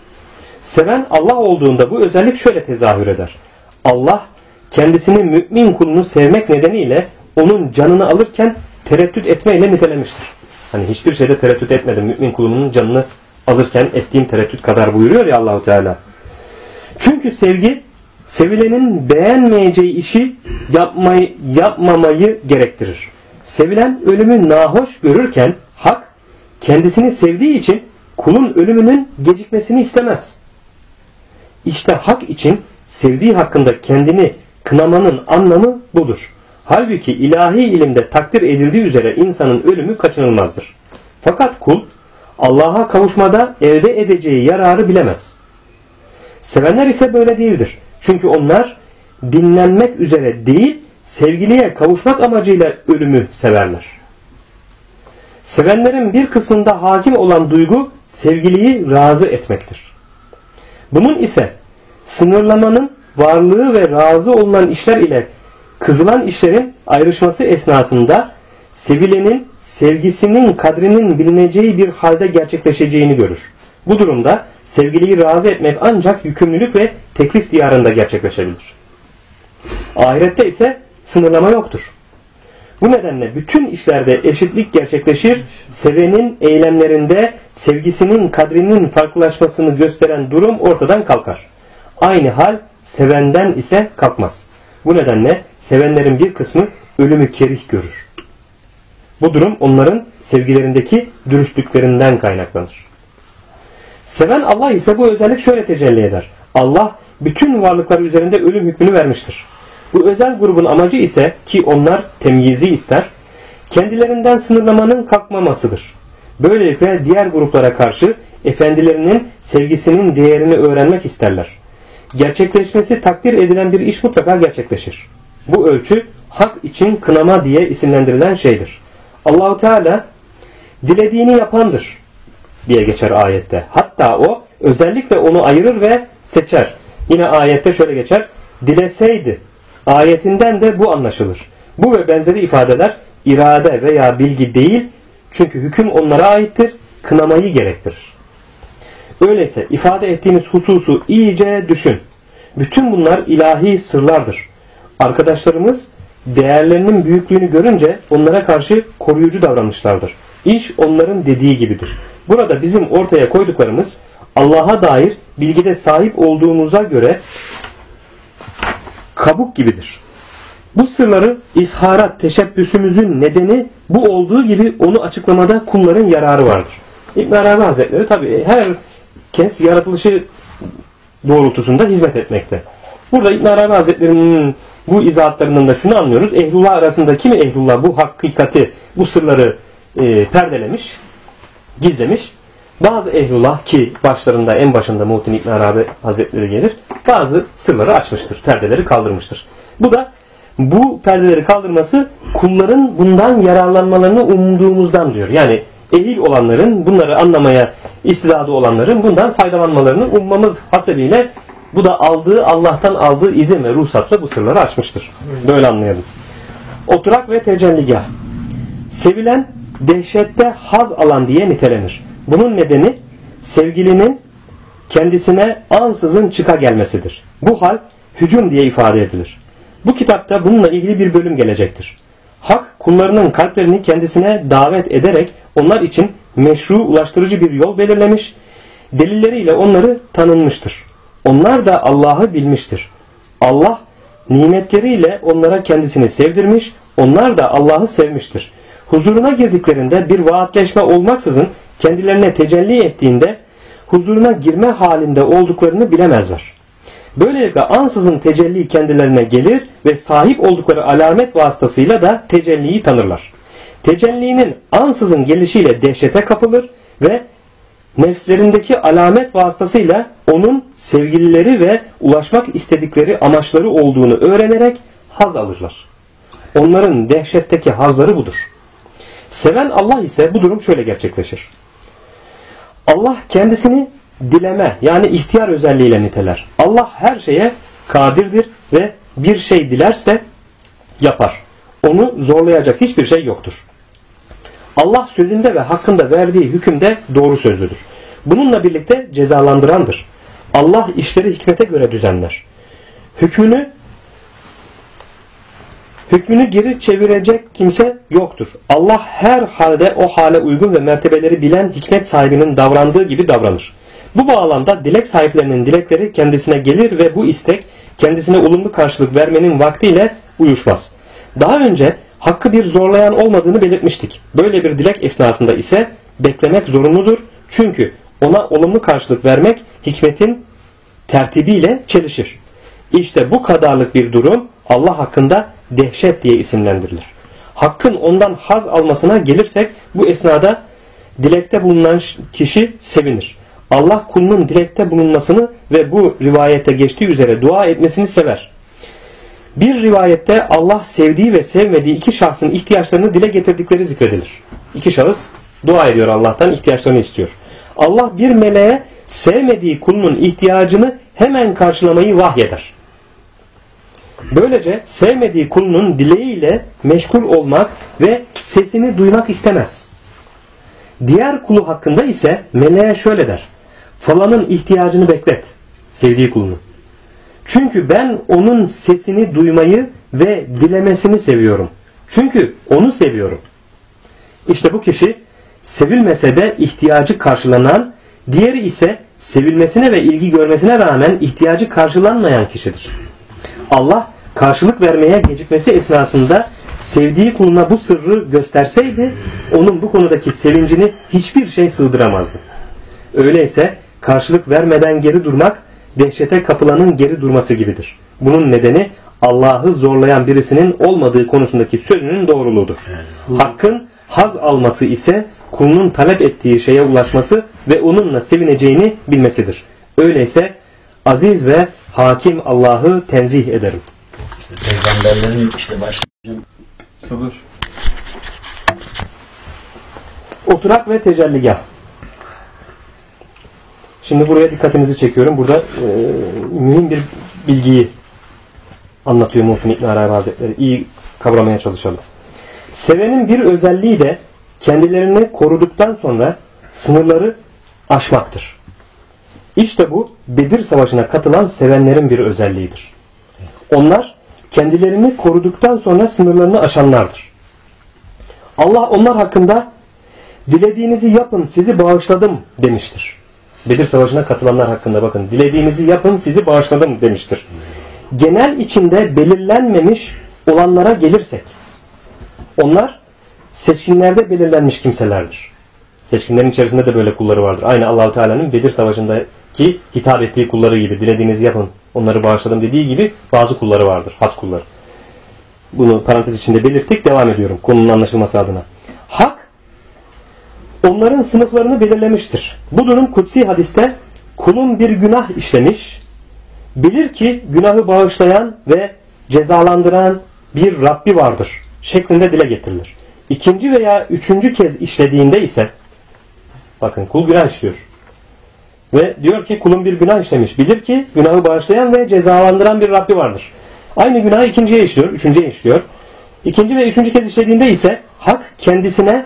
Seven Allah olduğunda bu özellik şöyle tezahür eder. Allah kendisini mümin kulunu sevmek nedeniyle onun canını alırken tereddüt etmeyle nitelemiştir. Hani hiçbir şeyde tereddüt etmedim. Mümin kulunun canını alırken ettiğim tereddüt kadar buyuruyor ya Allahu Teala. Çünkü sevgi sevilenin beğenmeyeceği işi yapmamayı gerektirir. Sevilen ölümü nahoş görürken hak kendisini sevdiği için kulun ölümünün gecikmesini istemez. İşte hak için sevdiği hakkında kendini kınamanın anlamı budur. Halbuki ilahi ilimde takdir edildiği üzere insanın ölümü kaçınılmazdır. Fakat kul Allah'a kavuşmada elde edeceği yararı bilemez. Sevenler ise böyle değildir. Çünkü onlar dinlenmek üzere değil, sevgiliye kavuşmak amacıyla ölümü severler. Sevenlerin bir kısmında hakim olan duygu sevgiliyi razı etmektir. Bunun ise sınırlamanın varlığı ve razı olunan işler ile kızılan işlerin ayrışması esnasında sevilenin sevgisinin kadrinin bilineceği bir halde gerçekleşeceğini görür. Bu durumda sevgiliyi razı etmek ancak yükümlülük ve teklif diyarında gerçekleşebilir. Ahirette ise sınırlama yoktur. Bu nedenle bütün işlerde eşitlik gerçekleşir, sevenin eylemlerinde sevgisinin kadrinin farklılaşmasını gösteren durum ortadan kalkar. Aynı hal sevenden ise kalkmaz. Bu nedenle sevenlerin bir kısmı ölümü kerih görür. Bu durum onların sevgilerindeki dürüstlüklerinden kaynaklanır. Seven Allah ise bu özellik şöyle tecelli eder. Allah bütün varlıklar üzerinde ölüm hükmünü vermiştir. Bu özel grubun amacı ise ki onlar temyizi ister, kendilerinden sınırlamanın kalkmamasıdır. Böylelikle diğer gruplara karşı efendilerinin sevgisinin değerini öğrenmek isterler. Gerçekleşmesi takdir edilen bir iş mutlaka gerçekleşir. Bu ölçü hak için kınama diye isimlendirilen şeydir. Allahu Teala dilediğini yapandır diye geçer ayette. Hatta o özellikle onu ayırır ve seçer. Yine ayette şöyle geçer. Dileseydi ayetinden de bu anlaşılır. Bu ve benzeri ifadeler irade veya bilgi değil, çünkü hüküm onlara aittir, kınamayı gerektirir. Öyleyse ifade ettiğiniz hususu iyice düşün. Bütün bunlar ilahi sırlardır. Arkadaşlarımız değerlerinin büyüklüğünü görünce onlara karşı koruyucu davranmışlardır. İş onların dediği gibidir. Burada bizim ortaya koyduklarımız Allah'a dair bilgide sahip olduğumuza göre kabuk gibidir. Bu sırları izharat teşebbüsümüzün nedeni bu olduğu gibi onu açıklamada kulların yararı vardır. İbn Arabi Hazretleri tabi herkes yaratılışı doğrultusunda hizmet etmekte. Burada İbn Arabi Hazretleri'nin bu izahatlarından da şunu anlıyoruz. Ehlullah arasında kimi ehlullah bu hakikati, bu sırları perdelemiş, gizlemiş. Bazı ehlullah ki başlarında en başında Muhittin İbn Arabi Hazretleri gelir. Bazı sırları açmıştır, perdeleri kaldırmıştır. Bu da bu perdeleri kaldırması kulların bundan yararlanmalarını umduğumuzdan diyor. Yani ehil olanların, bunları anlamaya istidadı olanların bundan faydalanmalarını ummamız hasebiyle bu da Allah'tan aldığı izin ve ruhsatla bu sırları açmıştır. Böyle anlayalım. Oturak ve tecelligah. Sevilen dehşette haz alan diye nitelenir. Bunun nedeni sevgilinin kendisine ansızın çıka gelmesidir. Bu hal hücum diye ifade edilir. Bu kitapta bununla ilgili bir bölüm gelecektir. Hak kullarının kalplerini kendisine davet ederek onlar için meşru ulaştırıcı bir yol belirlemiş, delilleriyle onları tanınmıştır. Onlar da Allah'ı bilmiştir. Allah nimetleriyle onlara kendisini sevdirmiş, onlar da Allah'ı sevmiştir. Huzuruna girdiklerinde bir vaatleşme olmaksızın kendilerine tecelli ettiğinde huzuruna girme halinde olduklarını bilemezler. Böylelikle ansızın tecelli kendilerine gelir ve sahip oldukları alamet vasıtasıyla da tecelliyi tanırlar. Tecellinin ansızın gelişiyle dehşete kapılır ve nefslerindeki alamet vasıtasıyla onun sevgilileri ve ulaşmak istedikleri amaçları olduğunu öğrenerek haz alırlar. Onların dehşetteki hazları budur. Seven Allah ise bu durum şöyle gerçekleşir. Allah kendisini dileme yani ihtiyar özelliğiyle niteler. Allah her şeye kadirdir ve bir şey dilerse yapar. Onu zorlayacak hiçbir şey yoktur. Allah sözünde ve hakkında verdiği hükümde doğru sözlüdür. Bununla birlikte cezalandırandır. Allah işleri hikmete göre düzenler. Hükmünü geri çevirecek kimse yoktur. Allah her halde o hale uygun ve mertebeleri bilen hikmet sahibinin davrandığı gibi davranır. Bu bağlamda dilek sahiplerinin dilekleri kendisine gelir ve bu istek kendisine olumlu karşılık vermenin vaktiyle uyuşmaz. Daha önce hakkı bir zorlayan olmadığını belirtmiştik. Böyle bir dilek esnasında ise beklemek zorunludur. Çünkü ona olumlu karşılık vermek hikmetin tertibiyle çelişir. İşte bu kadarlık bir durum Allah hakkında dehşet diye isimlendirilir. Hakkın ondan haz almasına gelirsek bu esnada dilekte bulunan kişi sevinir. Allah kulunun dilekte bulunmasını ve bu rivayette geçtiği üzere dua etmesini sever. Bir rivayette Allah sevdiği ve sevmediği iki şahsın ihtiyaçlarını dile getirdikleri zikredilir. İki şahıs dua ediyor, Allah'tan ihtiyaçlarını istiyor. Allah bir meleğe sevmediği kulunun ihtiyacını hemen karşılamayı vahyeder. Böylece sevmediği kulunun dileğiyle meşgul olmak ve sesini duymak istemez. Diğer kulu hakkında ise meleğe şöyle der. Falanın ihtiyacını beklet. Sevdiği kulunu. Çünkü ben onun sesini duymayı ve dilemesini seviyorum. Çünkü onu seviyorum. İşte bu kişi sevilmese de ihtiyacı karşılanan, diğeri ise sevilmesine ve ilgi görmesine rağmen ihtiyacı karşılanmayan kişidir. Allah karşılık vermeye gecikmesi esnasında sevdiği kuluna bu sırrı gösterseydi onun bu konudaki sevincini hiçbir şey sığdıramazdı. Öyleyse karşılık vermeden geri durmak dehşete kapılanın geri durması gibidir. Bunun nedeni Allah'ı zorlayan birisinin olmadığı konusundaki sözünün doğruluğudur. Hakkın haz alması ise kulunun talep ettiği şeye ulaşması ve onunla sevineceğini bilmesidir. Öyleyse aziz ve hakim Allah'ı tenzih ederim. İşte peygamberlerin başlayacağım. Sabır. Oturak ve tecelligah. Şimdi buraya dikkatinizi çekiyorum. Burada mühim bir bilgiyi anlatıyor Muhittin İbn Arabi Hazretleri. İyi kavramaya çalışalım. Sevenin bir özelliği de kendilerini koruduktan sonra sınırları aşmaktır. İşte bu Bedir Savaşı'na katılan sevenlerin bir özelliğidir. Onlar kendilerini koruduktan sonra sınırlarını aşanlardır. Allah onlar hakkında dilediğinizi yapın sizi bağışladım demiştir. Bedir Savaşı'na katılanlar hakkında bakın. Dilediğinizi yapın sizi bağışladım demiştir. Genel içinde belirlenmemiş olanlara gelirsek onlar seçkinlerde belirlenmiş kimselerdir. Seçkinlerin içerisinde de böyle kulları vardır. Aynı Allah-u Teala'nın Bedir Savaşı'ndaki hitap ettiği kulları gibi dilediğinizi yapın onları bağışladım dediği gibi bazı kulları vardır. Has kulları. Bunu parantez içinde belirttik. Devam ediyorum konunun anlaşılması adına. Hak onların sınıflarını belirlemiştir. Bu durum kutsi hadiste kulun bir günah işlemiş, bilir ki günahı bağışlayan ve cezalandıran bir Rabbi vardır şeklinde dile getirilir. İkinci veya üçüncü kez işlediğinde ise bakın kul günah işliyor ve diyor ki kulun bir günah işlemiş, bilir ki günahı bağışlayan ve cezalandıran bir Rabbi vardır. Aynı günahı ikinciye işliyor, üçüncüye işliyor. İkinci ve üçüncü kez işlediğinde ise hak kendisine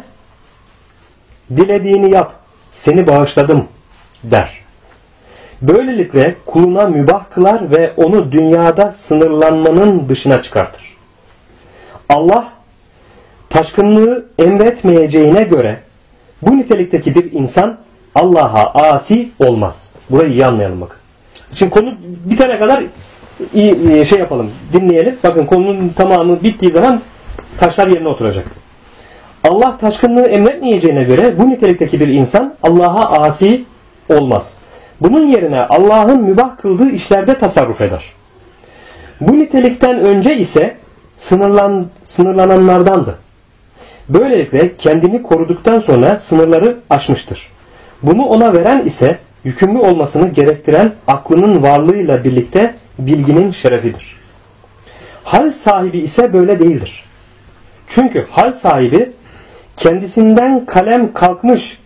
dilediğini yap, seni bağışladım der. Böylelikle kuluna mübah kılar ve onu dünyada sınırlanmanın dışına çıkartır. Allah taşkınlığı emretmeyeceğine göre bu nitelikteki bir insan Allah'a asi olmaz. Burayı iyi anlayalım bakın. Şimdi konu bitene kadar iyi şey yapalım, dinleyelim. Bakın konunun tamamı bittiği zaman taşlar yerine oturacak. Allah taşkınlığı emretmeyeceğine göre bu nitelikteki bir insan Allah'a asi olmaz. Bunun yerine Allah'ın mübah kıldığı işlerde tasarruf eder. Bu nitelikten önce ise sınırlananlardandı. Böylelikle kendini koruduktan sonra sınırları aşmıştır. Bunu ona veren ise yükümlü olmasını gerektiren aklının varlığıyla birlikte bilginin şerefidir. Hal sahibi ise böyle değildir. Çünkü hal sahibi kendisinden kalem kalkmış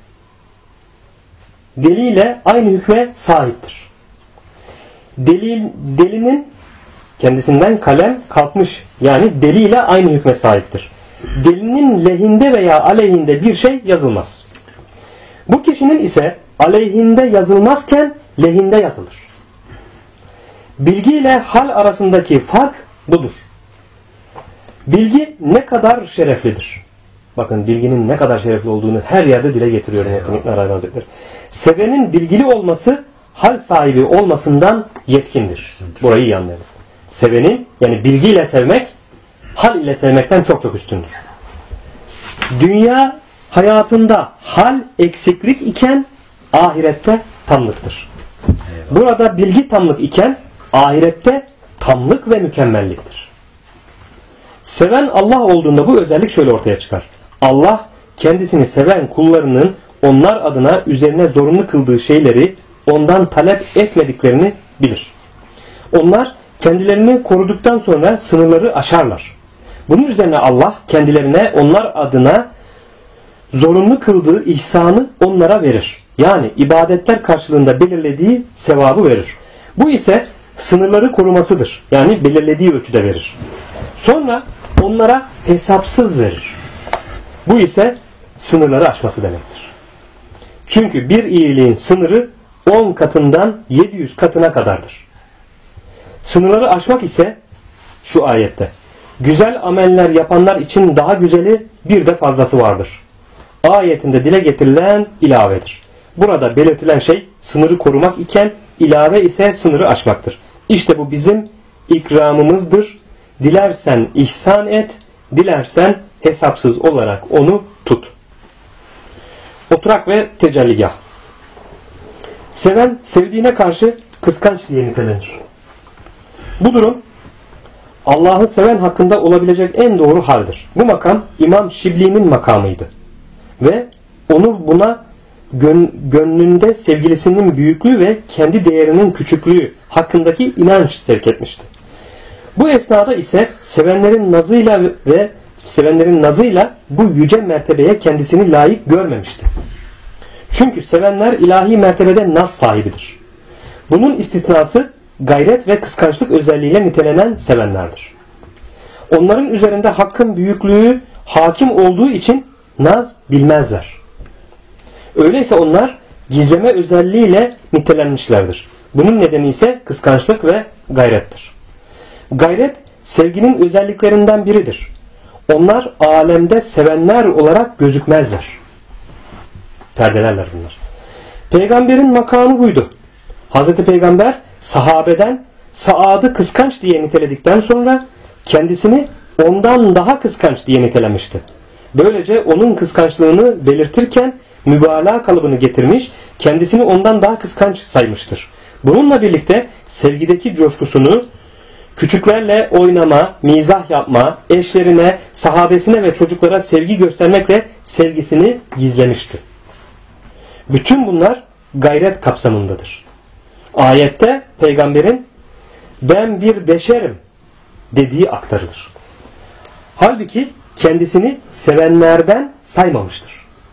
deliyle aynı hükme sahiptir. Delinin kendisinden kalem kalkmış yani deliyle aynı hükme sahiptir. Delinin lehinde veya aleyhinde bir şey yazılmaz. Bu kişinin ise aleyhinde yazılmazken lehinde yazılır. Bilgi ile hal arasındaki fark budur. Bilgi ne kadar şereflidir. Bakın bilginin ne kadar şerefli olduğunu her yerde dile getiriyor Muhittin İbn Arabi Hazretleri. Sevenin bilgili olması hal sahibi olmasından yetkindir. Burayı iyi anlayalım. Sevenin yani bilgiyle sevmek hal ile sevmekten çok çok üstündür. Dünya hayatında hal eksiklik iken ahirette tamlıktır. Burada bilgi tamlık iken ahirette tamlık ve mükemmelliktir. Seven Allah olduğunda bu özellik şöyle ortaya çıkar. Allah kendisini seven kullarının onlar adına üzerine zorunlu kıldığı şeyleri ondan talep etmediklerini bilir. Onlar kendilerini koruduktan sonra sınırları aşarlar. Bunun üzerine Allah kendilerine onlar adına zorunlu kıldığı ihsanı onlara verir. Yani ibadetler karşılığında belirlediği sevabı verir. Bu ise sınırları korumasıdır. Yani belirlediği ölçüde verir. Sonra onlara hesapsız verir. Bu ise sınırları aşması demektir. Çünkü bir iyiliğin sınırı 10 katından 700 katına kadardır. Sınırları aşmak ise şu ayette: güzel ameller yapanlar için daha güzeli bir de fazlası vardır ayetinde dile getirilen ilavedir. Burada belirtilen şey sınırı korumak iken ilave ise sınırı aşmaktır. İşte bu bizim ikramımızdır. Dilersen ihsan et, dilersen hesapsız olarak onu tut. Oturak ve tecelligah. Seven sevdiğine karşı kıskanç diye nitelenir. Bu durum Allah'ı seven hakkında olabilecek en doğru haldir. Bu makam İmam Şibli'nin makamıydı. Ve onu buna gönlünde sevgilisinin büyüklüğü ve kendi değerinin küçüklüğü hakkındaki inanç sevk etmişti. Bu esnada ise sevenlerin nazıyla bu yüce mertebeye kendisini layık görmemişti. Çünkü sevenler ilahi mertebede naz sahibidir. Bunun istisnası gayret ve kıskançlık özelliğiyle nitelenen sevenlerdir. Onların üzerinde hakkın büyüklüğü hakim olduğu için naz bilmezler. Öyleyse onlar gizleme özelliğiyle nitelenmişlerdir. Bunun nedeni ise kıskançlık ve gayrettir. Gayret sevginin özelliklerinden biridir. Onlar alemde sevenler olarak gözükmezler. Perdelerler bunlar. Peygamberin makamı buydu. Hazreti Peygamber sahabeden Saad'ı kıskanç diye niteledikten sonra kendisini ondan daha kıskanç diye nitelemişti. Böylece onun kıskançlığını belirtirken mübalağa kalıbını getirmiş, kendisini ondan daha kıskanç saymıştır. Bununla birlikte sevgideki coşkusunu küçüklerle oynama, mizah yapma, eşlerine, sahabesine ve çocuklara sevgi göstermekle sevgisini gizlemişti. Bütün bunlar gayret kapsamındadır. Ayette peygamberin ben bir beşerim dediği aktarılır. Halbuki kendisini sevenlerden saymamıştır.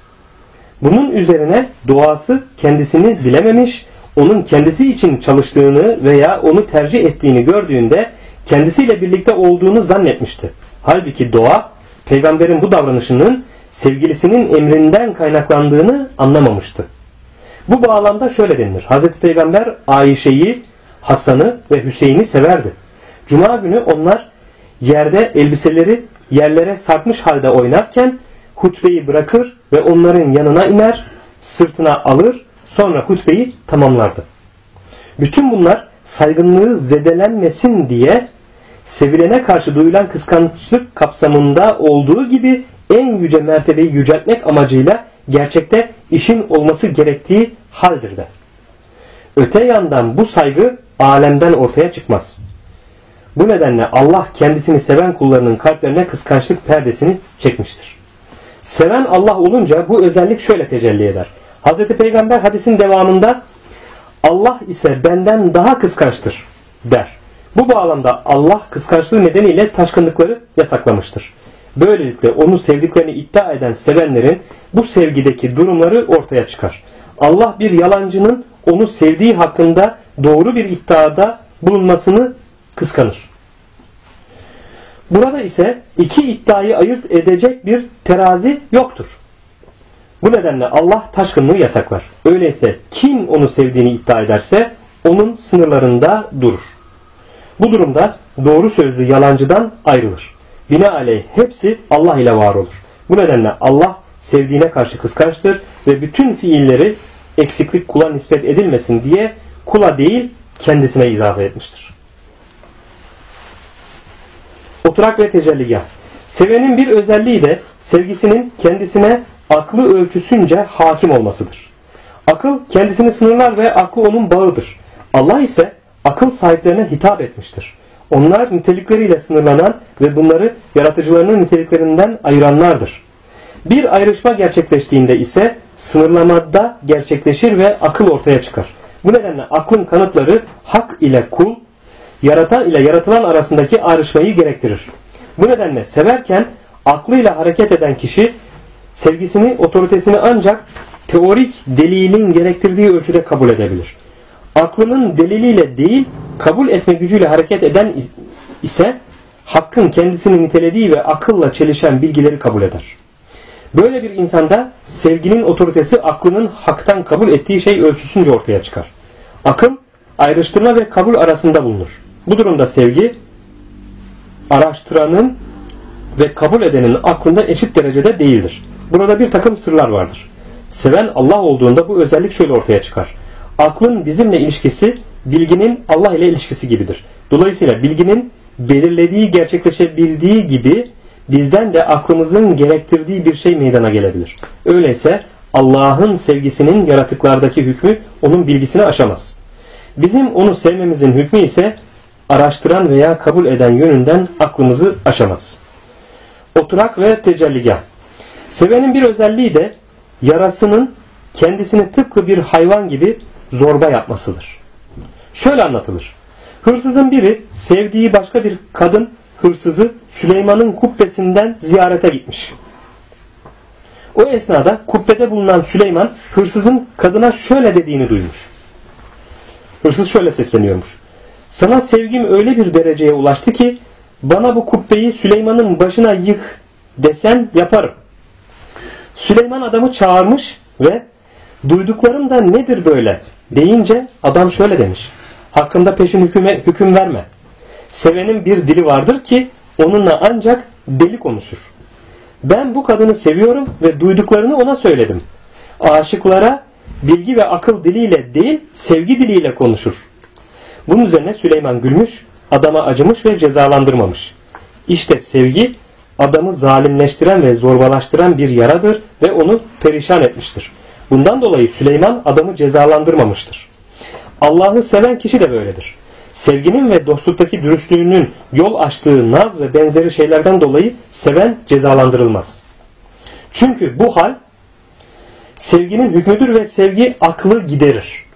Bunun üzerine duası kendisini bilememiş, onun kendisi için çalıştığını veya onu tercih ettiğini gördüğünde kendisiyle birlikte olduğunu zannetmişti. Halbuki dua peygamberin bu davranışının sevgilisinin emrinden kaynaklandığını anlamamıştı. Bu bağlamda şöyle denilir: Hazreti Peygamber Ayşe'yi, Hasan'ı ve Hüseyin'i severdi. Cuma günü onlar yerde elbiseleri yerlere sarkmış halde oynarken hutbeyi bırakır ve onların yanına iner, sırtına alır, sonra hutbeyi tamamlardı. Bütün bunlar saygınlığı zedelenmesin diye sevilene karşı duyulan kıskançlık kapsamında olduğu gibi en yüce mertebeyi yüceltmek amacıyla gerçekte işin olması gerektiği haldir de. Öte yandan bu saygı alemden ortaya çıkmaz. Bu nedenle Allah kendisini seven kullarının kalplerine kıskançlık perdesini çekmiştir. Seven Allah olunca bu özellik şöyle tecelli eder. Hazreti Peygamber hadisin devamında Allah ise benden daha kıskançtır der. Bu bağlamda Allah kıskançlığı nedeniyle taşkınlıkları yasaklamıştır. Böylelikle onu sevdiklerini iddia eden sevenlerin bu sevgideki durumları ortaya çıkar. Allah bir yalancının onu sevdiği hakkında doğru bir iddiada bulunmasını kıskanır. Burada ise iki iddiayı ayırt edecek bir terazi yoktur. Bu nedenle Allah taşkınlığı yasaklar. Öyleyse kim onu sevdiğini iddia ederse onun sınırlarında durur. Bu durumda doğru sözlü yalancıdan ayrılır. Binaenaleyh hepsi Allah ile var olur. Bu nedenle Allah sevdiğine karşı kıskançtır ve bütün fiilleri eksiklik kula nispet edilmesin diye kula değil kendisine izafe etmiştir. Oturak ve tecelligah. Sevenin bir özelliği de sevgisinin kendisine aklı ölçüsünce hakim olmasıdır. Akıl kendisini sınırlar ve aklı onun bağıdır. Allah ise akıl sahiplerine hitap etmiştir. Onlar nitelikleriyle sınırlanan ve bunları yaratıcılarının niteliklerinden ayıranlardır. Bir ayrışma gerçekleştiğinde ise sınırlamada gerçekleşir ve akıl ortaya çıkar. Bu nedenle aklın kanıtları hak ile kul, yaratan ile yaratılan arasındaki ayrışmayı gerektirir. Bu nedenle severken aklıyla hareket eden kişi sevgisini, otoritesini ancak teorik delilin gerektirdiği ölçüde kabul edebilir. Aklının deliliyle değil, kabul etme gücüyle hareket eden ise hakkın kendisini nitelediği ve akılla çelişen bilgileri kabul eder. Böyle bir insanda sevginin otoritesi aklının haktan kabul ettiği şey ölçüsünce ortaya çıkar. Akıl ayrıştırma ve kabul arasında bulunur. Bu durumda sevgi araştıranın ve kabul edenin aklında eşit derecede değildir. Burada bir takım sırlar vardır. Seven Allah olduğunda bu özellik şöyle ortaya çıkar. Aklın bizimle ilişkisi, bilginin Allah ile ilişkisi gibidir. Dolayısıyla bilginin belirlediği, gerçekleşebildiği gibi bizden de aklımızın gerektirdiği bir şey meydana gelebilir. Öyleyse Allah'ın sevgisinin yaratıklardaki hükmü onun bilgisini aşamaz. Bizim onu sevmemizin hükmü ise araştıran veya kabul eden yönünden aklımızı aşamaz. Oturak ve tecelligah. Sevenin bir özelliği de yarasının kendisini tıpkı bir hayvan gibi zorba yapmasıdır. Şöyle anlatılır. Hırsızın biri sevdiği başka bir kadın hırsızı Süleyman'ın kubbesinden ziyarete gitmiş. O esnada kubbede bulunan Süleyman hırsızın kadına şöyle dediğini duymuş. Hırsız şöyle sesleniyormuş. Sana sevgim öyle bir dereceye ulaştı ki bana bu kubbeyi Süleyman'ın başına yık desen yaparım. Süleyman adamı çağırmış ve duyduklarım da nedir böyle deyince adam şöyle demiş. Hakkında peşin hüküm verme. Sevenin bir dili vardır ki onunla ancak deli konuşur. Ben bu kadını seviyorum ve duyduklarını ona söyledim. Aşıklara bilgi ve akıl diliyle değil sevgi diliyle konuşur. Bunun üzerine Süleyman gülmüş, adama acımış ve cezalandırmamış. İşte sevgi adamı zalimleştiren ve zorbalaştıran bir yaradır ve onu perişan etmiştir. Bundan dolayı Süleyman adamı cezalandırmamıştır. Allah'ı seven kişi de böyledir. Sevginin ve dostluktaki dürüstlüğünün yol açtığı naz ve benzeri şeylerden dolayı seven cezalandırılmaz. Çünkü bu hal sevginin hükmüdür ve sevgi aklı giderir.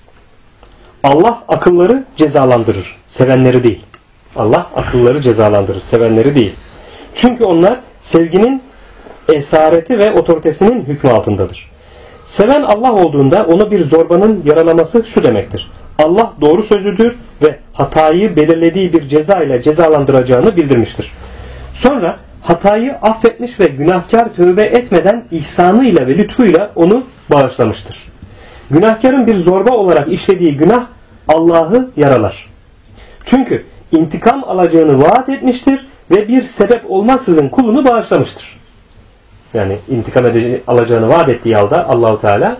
Allah akılları cezalandırır, sevenleri değil. Allah akılları cezalandırır, sevenleri değil. Çünkü onlar sevginin esareti ve otoritesinin hükmü altındadır. Seven Allah olduğunda onu bir zorbanın yaralaması şu demektir. Allah doğru sözlüdür ve hatayı belirlediği bir ceza ile cezalandıracağını bildirmiştir. Sonra hatayı affetmiş ve günahkar tövbe etmeden ihsanıyla ve lütfuyla onu bağışlamıştır. Günahkarın bir zorba olarak işlediği günah Allah'ı yaralar. Çünkü intikam alacağını vaat etmiştir ve bir sebep olmaksızın kulunu bağışlamıştır. Yani intikam alacağını vaat ettiği halde Allahu Teala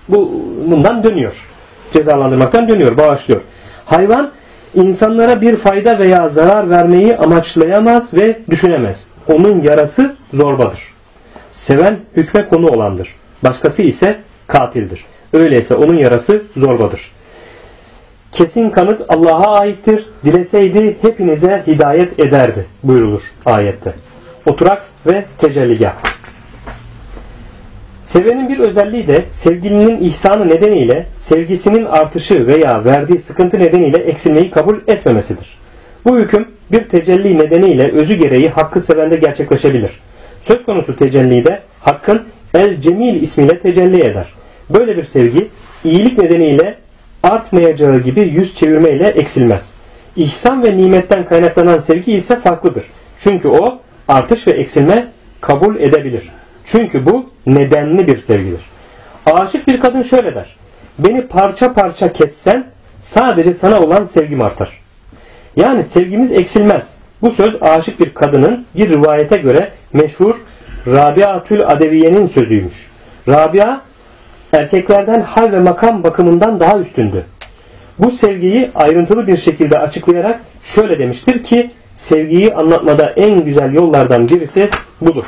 bundan dönüyor. Cezalandırmaktan dönüyor, bağışlıyor. Hayvan insanlara bir fayda veya zarar vermeyi amaçlayamaz ve düşünemez. Onun yarası zorbadır. Seven hükme konu olandır. Başkası ise katildir. Öyleyse onun yarası zorbadır. Kesin kanıt Allah'a aittir. Dileseydi hepinize hidayet ederdi buyrulur ayette. Oturak ve tecelligah. Sevenin bir özelliği de sevgilinin ihsanı nedeniyle sevgisinin artışı veya verdiği sıkıntı nedeniyle eksilmeyi kabul etmemesidir. Bu hüküm bir tecelli nedeniyle özü gereği hakkı sevende gerçekleşebilir. Söz konusu tecellide hakkın El Cemil ismiyle tecelli eder. Böyle bir sevgi iyilik nedeniyle artmayacağı gibi yüz çevirmeyle eksilmez. İhsan ve nimetten kaynaklanan sevgi ise farklıdır. Çünkü o artış ve eksilme kabul edebilir. Çünkü bu nedenli bir sevgidir. Aşık bir kadın şöyle der. Beni parça parça kessen sadece sana olan sevgim artar. Yani sevgimiz eksilmez. Bu söz aşık bir kadının bir rivayete göre meşhur Rabiatül Adeviye'nin sözüymüş. Rabia erkeklerden hal ve makam bakımından daha üstündü. Bu sevgiyi ayrıntılı bir şekilde açıklayarak şöyle demiştir ki sevgiyi anlatmada en güzel yollardan birisi budur.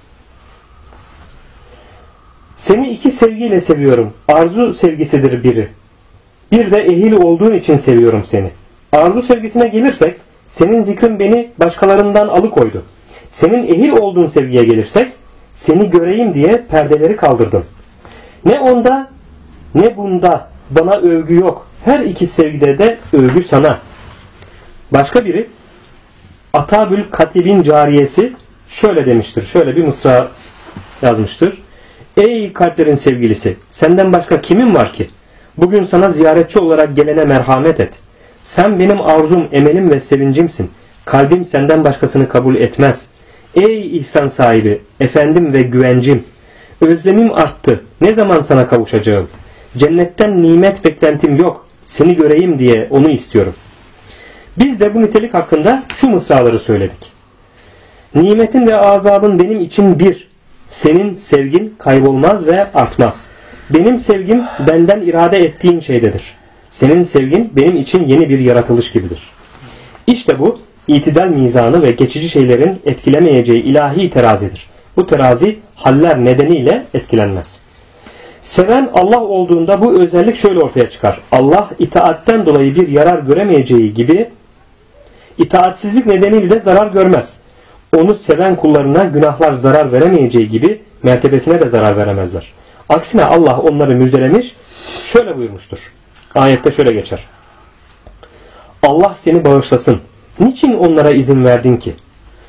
Seni iki sevgiyle seviyorum. Arzu sevgisidir biri. Bir de ehil olduğun için seviyorum seni. Arzu sevgisine gelirsek, senin zikrin beni başkalarından alıkoydu. Senin ehil olduğun sevgiye gelirsek, seni göreyim diye perdeleri kaldırdım. Ne onda ne bunda bana övgü yok. Her iki sevgide de övgü sana. Başka biri, Atabül Katib'in cariyesi şöyle demiştir. Şöyle bir mısra yazmıştır. Ey kalplerin sevgilisi, senden başka kimin var ki? Bugün sana ziyaretçi olarak gelene merhamet et. Sen benim arzum, emelim ve sevincimsin. Kalbim senden başkasını kabul etmez. Ey ihsan sahibi, efendim ve güvencim. Özlemim arttı. Ne zaman sana kavuşacağım? Cennetten nimet beklentim yok. Seni göreyim diye onu istiyorum. Biz de bu nitelik hakkında şu mısraları söyledik. Nimetin ve azabın benim için bir. Senin sevgin kaybolmaz ve artmaz. Benim sevgim benden irade ettiğin şeydedir. Senin sevgin benim için yeni bir yaratılış gibidir. İşte bu itidal mizanı ve geçici şeylerin etkilemeyeceği ilahi terazidir. Bu terazi haller nedeniyle etkilenmez. Seven Allah olduğunda bu özellik şöyle ortaya çıkar. Allah itaatten dolayı bir yarar göremeyeceği gibi itaatsizlik nedeniyle de zarar görmez. Onu seven kullarına günahlar zarar veremeyeceği gibi mertebesine de zarar veremezler. Aksine Allah onları müjdelemiş, şöyle buyurmuştur. Ayette şöyle geçer. Allah seni bağışlasın. Niçin onlara izin verdin ki?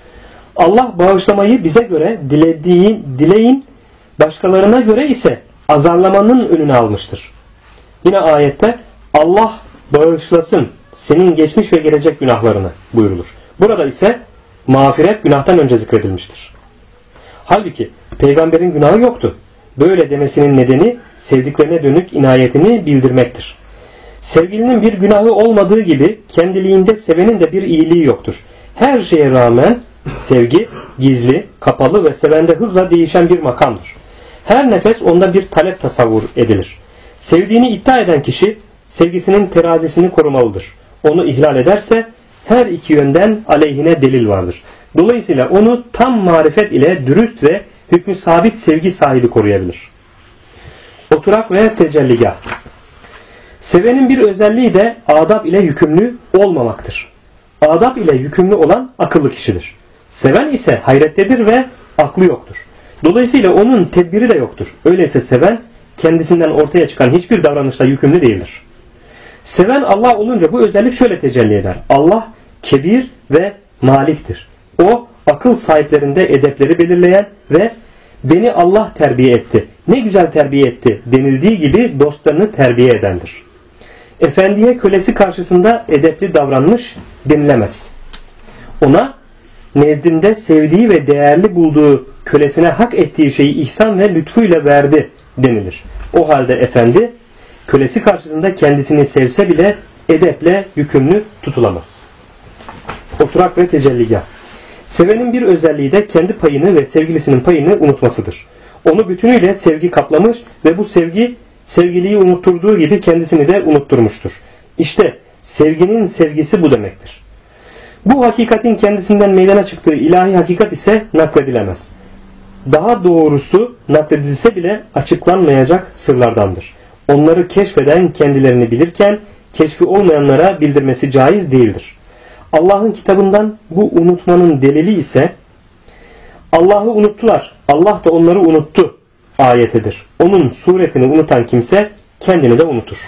Allah bağışlamayı bize göre dileyin, başkalarına göre ise azarlamanın önüne almıştır. Yine ayette Allah bağışlasın senin geçmiş ve gelecek günahlarını buyurulur. Burada ise mağfiret günahtan önce zikredilmiştir. Halbuki peygamberin günahı yoktu. Böyle demesinin nedeni sevdiklerine dönük inayetini bildirmektir. Sevgilinin bir günahı olmadığı gibi kendiliğinde sevenin de bir iyiliği yoktur. Her şeye rağmen sevgi gizli, kapalı ve sevende hızla değişen bir makamdır. Her nefes onda bir talep tasavvur edilir. Sevdiğini iddia eden kişi sevgisinin terazisini korumalıdır. Onu ihlal ederse her iki yönden aleyhine delil vardır. Dolayısıyla onu tam marifet ile dürüst ve hükmü sabit sevgi sahibi koruyabilir. Oturak ve tecelligah. Sevenin bir özelliği de adab ile yükümlü olmamaktır. Adab ile yükümlü olan akıllı kişidir. Seven ise hayrettedir ve aklı yoktur. Dolayısıyla onun tedbiri de yoktur. Öyleyse seven kendisinden ortaya çıkan hiçbir davranışla yükümlü değildir. Seven Allah olunca bu özellik şöyle tecelli eder. Allah kebir ve maliktir. O akıl sahiplerinde edepleri belirleyen ve beni Allah terbiye etti, ne güzel terbiye etti denildiği gibi dostlarını terbiye edendir. Efendiye kölesi karşısında edepli davranmış denilemez. Ona nezdinde sevdiği ve değerli bulduğu kölesine hak ettiği şeyi ihsan ve lütfuyla verdi denilir. O halde efendi kölesi karşısında kendisini sevse bile edeple yükümlü tutulamaz. Oturak ve tecelligah. Sevenin bir özelliği de kendi payını ve sevgilisinin payını unutmasıdır. Onu bütünüyle sevgi kaplamış ve bu sevgi sevgiliyi unutturduğu gibi kendisini de unutturmuştur. İşte sevginin sevgisi bu demektir. Bu hakikatin kendisinden meydana çıktığı ilahi hakikat ise nakledilemez. Daha doğrusu nakledilse bile açıklanmayacak sırlardandır. Onları keşfeden kendilerini bilirken keşfi olmayanlara bildirmesi caiz değildir. Allah'ın kitabından bu unutmanın delili ise Allah'ı unuttular, Allah da onları unuttu ayetidir. Onun suretini unutan kimse kendini de unutur.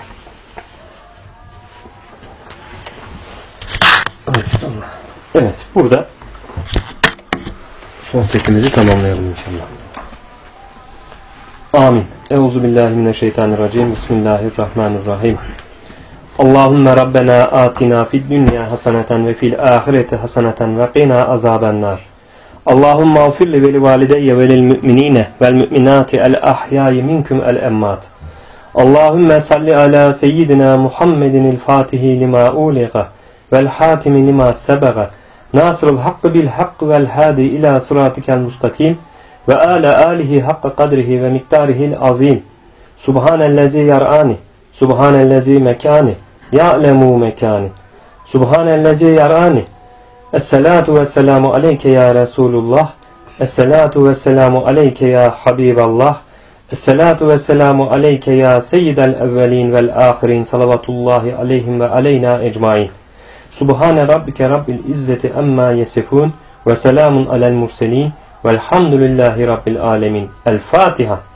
Evet, burada sohbetimizi tamamlayalım inşallah. Amin. Euzubillahimineşşeytanirracim. Bismillahirrahmanirrahim. Allahümme Rabbena atina fid dünya haseneten ve fil ahireti haseneten ve qina azabennar. Allahümme ağfirli ve li valideyye ve lil müminine vel müminati el ahyai minkum el emmat. Allahümme salli ala seyyidina Muhammedin el fatihi lima uliqa vel hatimi lima sebaga nasrul hakkı bil hakkı vel hadi ila sıratikel mustakim ve ala alihi hakka kadrihi ve miktarihil azim. Subhanellezi yar'ani Subhanellezi mekani ya'lemu mekani Subhanellezi yar'ani. Esselatu ve selamu aleyke ya Resulullah. Esselatu ve selamu aleyke ya Habiballah. Esselatu ve selamu aleyke ya seyyidel evvelin vel ahirin. Salavatullahi aleyhim ve aleyna ecmain. Subhane rabbike rabbil izzeti amma yesifun ve selamun alel murselin velhamdülillahi rabbil alemin. El Fatiha.